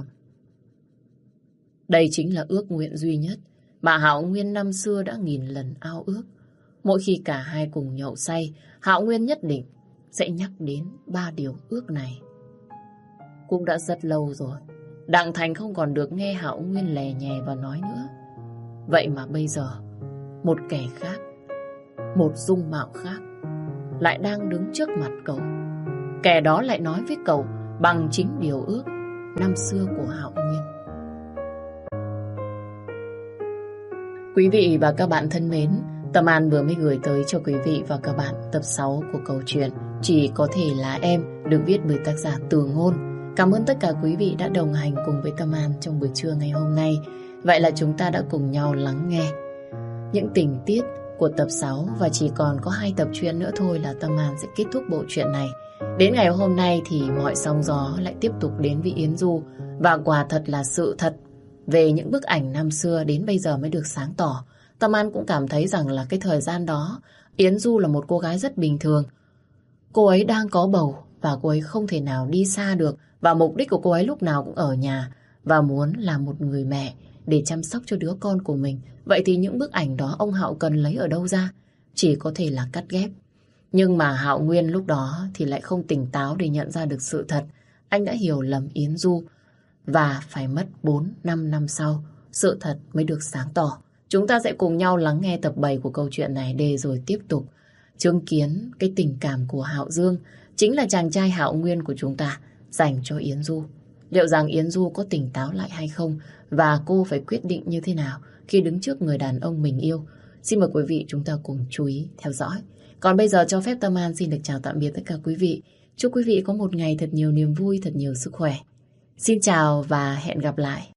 Đây chính là ước nguyện duy nhất mà Hạo Nguyên năm xưa đã nghìn lần ao ước. Mỗi khi cả hai cùng nhậu say, Hạo Nguyên nhất định sẽ nhắc đến ba điều ước này. Cũng đã rất lâu rồi, Đặng Thành không còn được nghe Hạo Nguyên lè nhè và nói nữa. Vậy mà bây giờ, một kẻ khác, một dung mạo khác, lại đang đứng trước mặt cậu. Kẻ đó lại nói với cậu bằng chính điều ước năm xưa của Hạo Nguyên. Quý vị và các bạn thân mến, Tâm An vừa mới gửi tới cho quý vị và các bạn tập sáu của câu chuyện Chỉ Có Thể Là Em, được viết bởi tác giả Từ Ngôn. Cảm ơn tất cả quý vị đã đồng hành cùng với Tâm An trong buổi trưa ngày hôm nay. Vậy là chúng ta đã cùng nhau lắng nghe những tình tiết của tập sáu và chỉ còn có hai tập truyện nữa thôi là Tâm An sẽ kết thúc bộ truyện này. Đến ngày hôm nay thì mọi sóng gió lại tiếp tục đến với Yến Du và quả thật là sự thật về những bức ảnh năm xưa đến bây giờ mới được sáng tỏ. Tâm An cũng cảm thấy rằng là cái thời gian đó Yến Du là một cô gái rất bình thường. Cô ấy đang có bầu và cô ấy không thể nào đi xa được, và mục đích của cô ấy lúc nào cũng ở nhà và muốn là một người mẹ để chăm sóc cho đứa con của mình. Vậy thì những bức ảnh đó ông Hạo cần lấy ở đâu ra? Chỉ có thể là cắt ghép. Nhưng mà Hạo Nguyên lúc đó thì lại không tỉnh táo để nhận ra được sự thật. Anh đã hiểu lầm Yến Du và phải mất bốn năm năm sau sự thật mới được sáng tỏ. Chúng ta sẽ cùng nhau lắng nghe tập bảy của câu chuyện này để rồi tiếp tục chứng kiến cái tình cảm của Hạo Dương, chính là chàng trai Hạo Nguyên của chúng ta, dành cho Yến Du. Liệu rằng Yến Du có tỉnh táo lại hay không, và cô phải quyết định như thế nào khi đứng trước người đàn ông mình yêu? Xin mời quý vị chúng ta cùng chú ý theo dõi. Còn bây giờ cho phép Tâm An xin được chào tạm biệt tất cả quý vị. Chúc quý vị có một ngày thật nhiều niềm vui, thật nhiều sức khỏe. Xin chào và hẹn gặp lại.